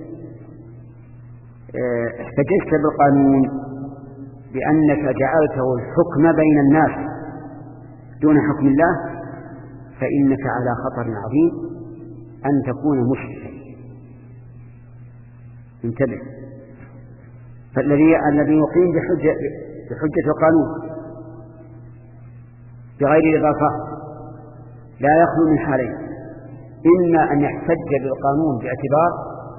احتججت بالقانون بأنك جعلته الحكم بين الناس دون حكم الله فإنك على خطر عظيم أن تكون مشركا. انتبه، فالذي الذي يقيم بحجة بحجة القانون بغير رضا صاحبه لا يخلو من حالين: إما أن يحتج بالقانون باعتبار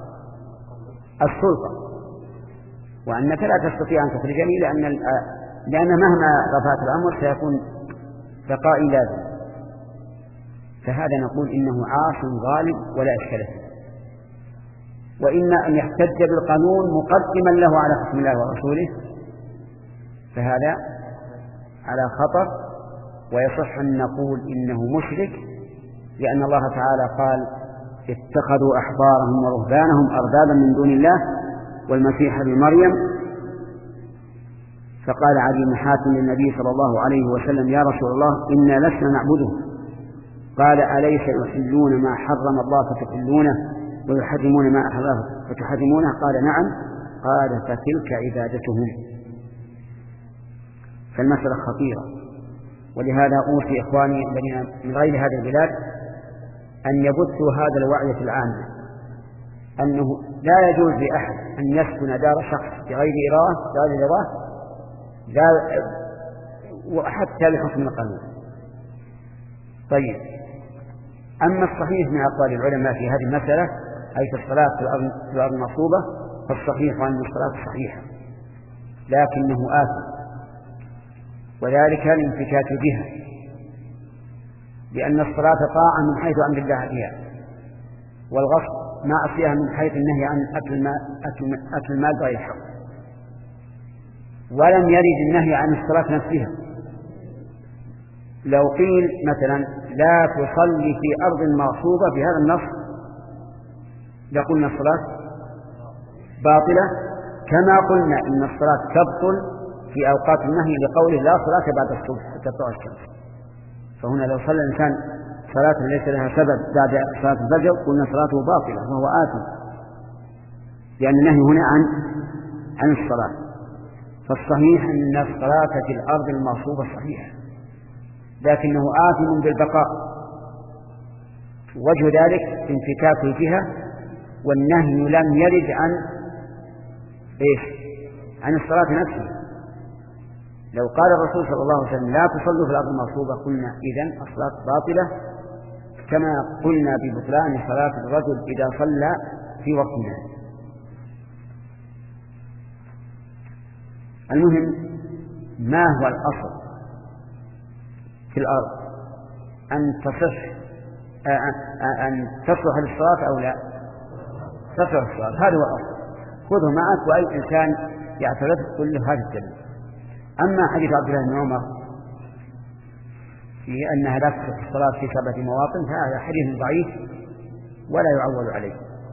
السلطة وأنك لا تستطيع أن تخرجني لأن لأن مهما رفعت الأمر سيكون بقائي لازم، فهذا نقول إنه عاص ظالم ولا إشكال فيه. وإما أن يحتج بالقانون مقدما له على حكم الله ورسوله فهذا على خطر، ويصح أن نقول إنه مشرك، لأن الله تعالى قال: اتخذوا أحبارهم ورهبانهم أربابا من دون الله والمسيح ابن مريم. فقال علي بن حاتم للنبي صلى الله عليه وسلم: يا رسول الله إنا لسنا نعبده. قال: أليس يحلون ما حرم الله فتحلونه ويحرمون ما أحل الله فتحرمونه؟ قال: نعم. قال: فتلك عبادتهم. فالمسألة خطيرة، ولهذا أوصي إخواني الذين من غير هذه البلاد أن يبثوا هذا الوعي في العامة، أنه لا يجوز لأحد أن يسكن دار شخص بغير إرادة بغير رضاه وحتى بحكم القانون. طيب، أما الصحيح من أقوال العلماء في هذه المسألة أي في الصلاة في الأرض المغصوبة فالصحيح أن الصلاة صحيحة لكنه آثم، وذلك لانفكاك بها، لأن الصلاة طاعة من حيث أمر الله بها، والغصب معصية من حيث النهي عن أكل المال, أكل المال بغير حق. ولم يرد النهي عن الصلاة نفسها. لو قيل مثلا لا تصلي في أرض مغصوبة بهذا النص لقلنا الصلاة باطلة، كما قلنا إن الصلاة تبطل في أوقات النهي لقوله لا صلاة بعد الصبح حتى تطلع الشمس. فهنا لو صلى الإنسان صلاة ليس لها سبب بعد صلاة الفجر قلنا صلاته باطلة وهو آثم، لأن النهي هنا عن عن الصلاة. فالصحيح أن الصلاة في الأرض المغصوبة صحيحة، لكنه آثم بالبقاء. وجه ذلك انفكاك الجهة، والنهي لم يرد عن إيش؟ عن الصلاة نفسها. لو قال الرسول صلى الله عليه وسلم لا تصلوا في الأرض المغصوبة قلنا إذن الصلاة باطلة، كما قلنا ببطلان صلاة الرجل إذا صلى في وقت النهي. المهم، ما هو الأصل في الأرض؟ أن تصح أن تصلح للصلاة أو لا تصلح للصلاة، هذا هو الأصل. خذه معك وأي إنسان يعترف كل هذا الدليل. أما حديث عبد الله بن عمر في أنها لا تصح الصلاة في سبعة مواطن فهذا حديث ضعيف ولا يعول عليه.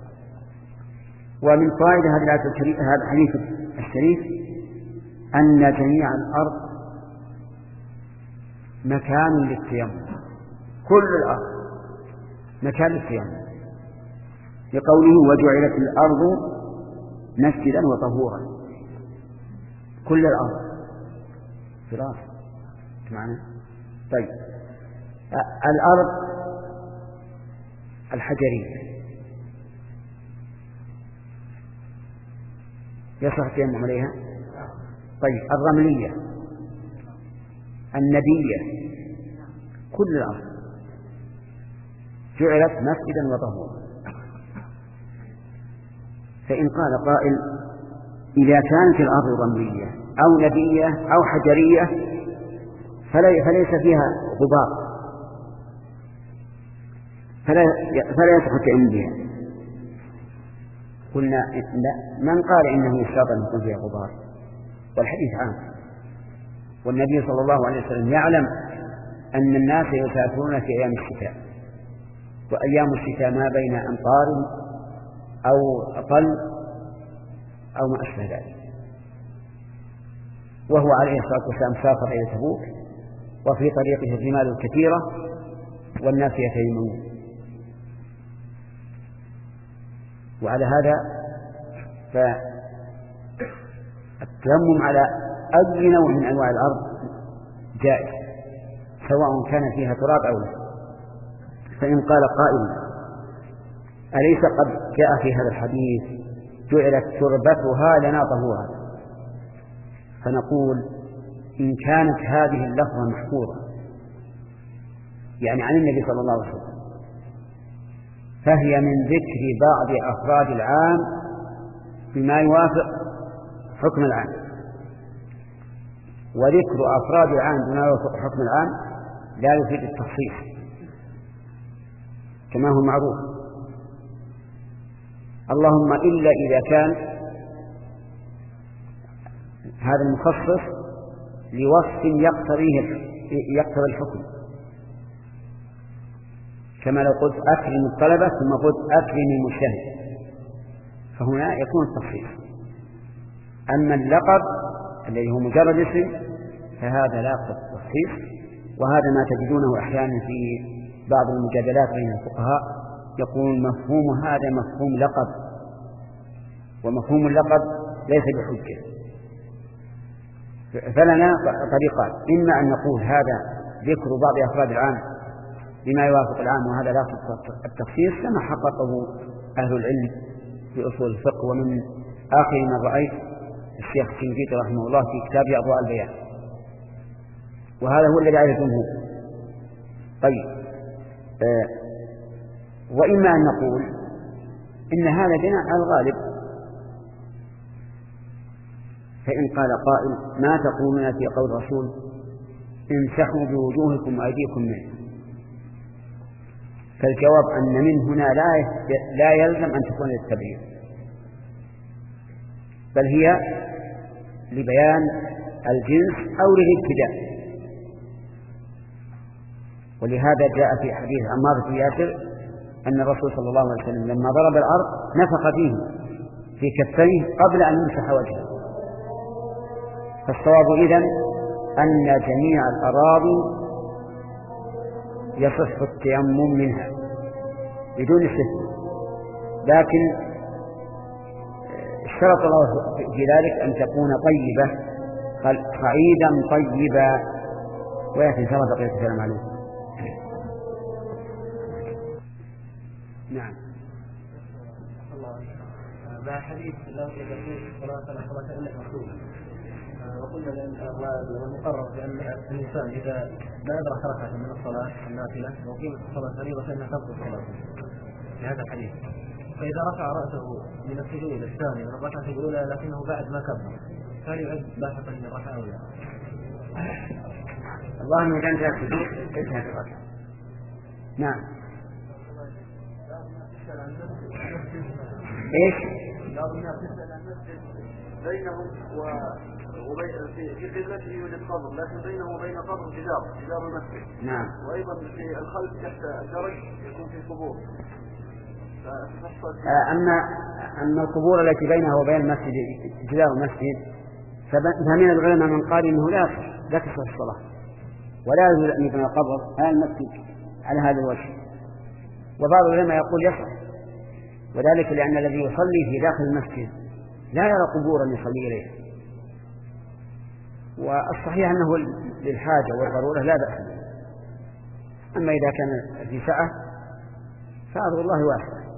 ومن فوائد هذه الآية الكريمة هذا الحديث الشريف أن جميع الأرض مكان للتيمم، كل الأرض مكان للتيمم، لقوله وجعلت الأرض مسجدا وطهورا. كل الأرض خلاص معنا. طيب، الأرض الحجرية يصح التيمم عليها. طيب، الرملية، الندية، كل الأرض جعلت مسجدا وطهورا. فإن قال قائل إذا كانت الأرض رملية أو ندية أو حجرية فليس فيها غبار فلا فلا يصح التيمم بها. قلنا لا، من قال إنه يشترط أن يكون فيها غبار؟ والحديث عام، والنبي صلى الله عليه وسلم يعلم أن الناس يسافرون في أيام الشتاء، وأيام الشتاء ما بين أمطار أو أقل أو ما أشبه ذلك. وهو عليه الصلاة والسلام سافر إلى تبوك وفي طريقه الرمال الكثيرة والناس يتيممون. وعلى هذا فالتيمم على أي نوع من أنواع الأرض جائز سواء كان فيها تراب أو لا. فإن قال قائل أليس قد جاء في هذا الحديث جعلت تربتها لنا طهورا، فنقول إن كانت هذه اللفظة محفوظة يعني عن النبي صلى الله عليه وسلم فهي من ذكر بعض أفراد العام بما يوافق حكم العام، وذكر أفراد العام بما يوافق حكم العام لا يفيد التخصيص كما هو معروف، اللهم إلا إذا كان هذا المخصص لوصف يقتضيه يقتضي الحكم، كما لو قلت أكرم الطلبة ثم قلت أكرم المجتهد فهنا يكون التخصيص. أما اللقب الذي هو مجرد اسم فهذا لا يقتضي التخصيص، وهذا ما تجدونه أحيانا في بعض المجادلات بين الفقهاء يقول مفهوم هذا مفهوم لقب، ومفهوم اللقب ليس بحجة. فلنا طريقان، إما أن نقول هذا ذكر بعض أفراد العام بما يوافق العام وهذا لا التخصيص كما حققه أهل العلم في أصول الفقه، ومن آخر من رأيت الشيخ الشنقيطي رحمه الله في كتابه أضواء البيان، وهذا هو الذي عليه الجمهور. طيب، آه وإما أن نقول إن هذا بناء على الغالب. فإن قال قائل ما تقولون في قول الرسول امسحوا بوجوهكم وأيديكم منه، فالجواب أن من هنا لا لا يلزم أن تكون للتبعيض، بل هي لبيان الجنس أو للابتداء. ولهذا جاء في حديث عمار بن ياسر أن الرسول صلى الله عليه وسلم لما ضرب الأرض نفخ فيه في كفيه قبل أن يمسح وجهه. فالصواب إذن أن جميع الأراضي يصح التيمم منها بدون استثناء، لكن اشترط الله في ذلك أن تكون طيبة صعيدا طيبا، ويأتي إن شاء الله بقية الكلام عليه. نعم. مع حديث لا تدخل الصلاة فلا صلاة إلا مكتوبة، وقلنا بأن المقرر بأن الإنسان إذا ما أدرك ركعة من الصلاة النافلة وقيمة الصلاة فريضة فإنها تبطل الصلاة في هذا الحديث. فإذا رفع رأسه من السجود الثاني من الركعة الأولى لكنه بعد ما كبر هل يعد لاحقا من الركعة أو لا؟ الله أنه كان جاء السجود انتهت الركعة. نعم. ايش؟ بعض الناس يسأل عن المسجد بينهم وبين في قبلته يوجد قبر، لكن بينه وبين قبر جدار جدار المسجد. نعم. وأيضا في الخلف تحت الدرج يكون في قبور. أما أما القبور التي بينها وبين المسجد جدار المسجد فمن العلماء من قال إنه لا لا تصح الصلاة ولا يجوز أن يبنى القبر على المسجد على هذا الوجه، وبعض العلماء يقول يصح، وذلك لأن الذي يصلي في داخل المسجد لا يرى قبورا يصلي إليها، والصحيح أنه للحاجة والضرورة لا بأس. أما إذا كان في سعة فأرض الله واسعة،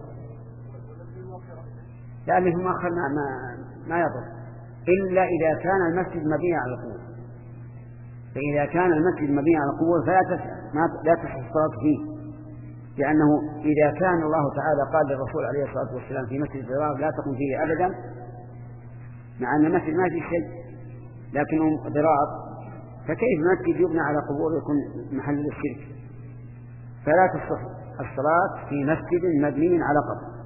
لأنه مؤخر ما, ما, ما يضر إلا إذا كان المسجد مبني على القبور. فإذا كان المسجد مبني على القبور فلا لا تصح الصلاة فيه، لأنه إذا كان الله تعالى قال للرسول عليه الصلاة والسلام في مسجد ضرار لا تقم فيه أبدا، مع أن المسجد ما فيه شيء لكنه ضرار، فكيف مسجد يبنى على قبور يكون محل للشرك؟ فلا تصح الصلاة في مسجد مبني على قبر.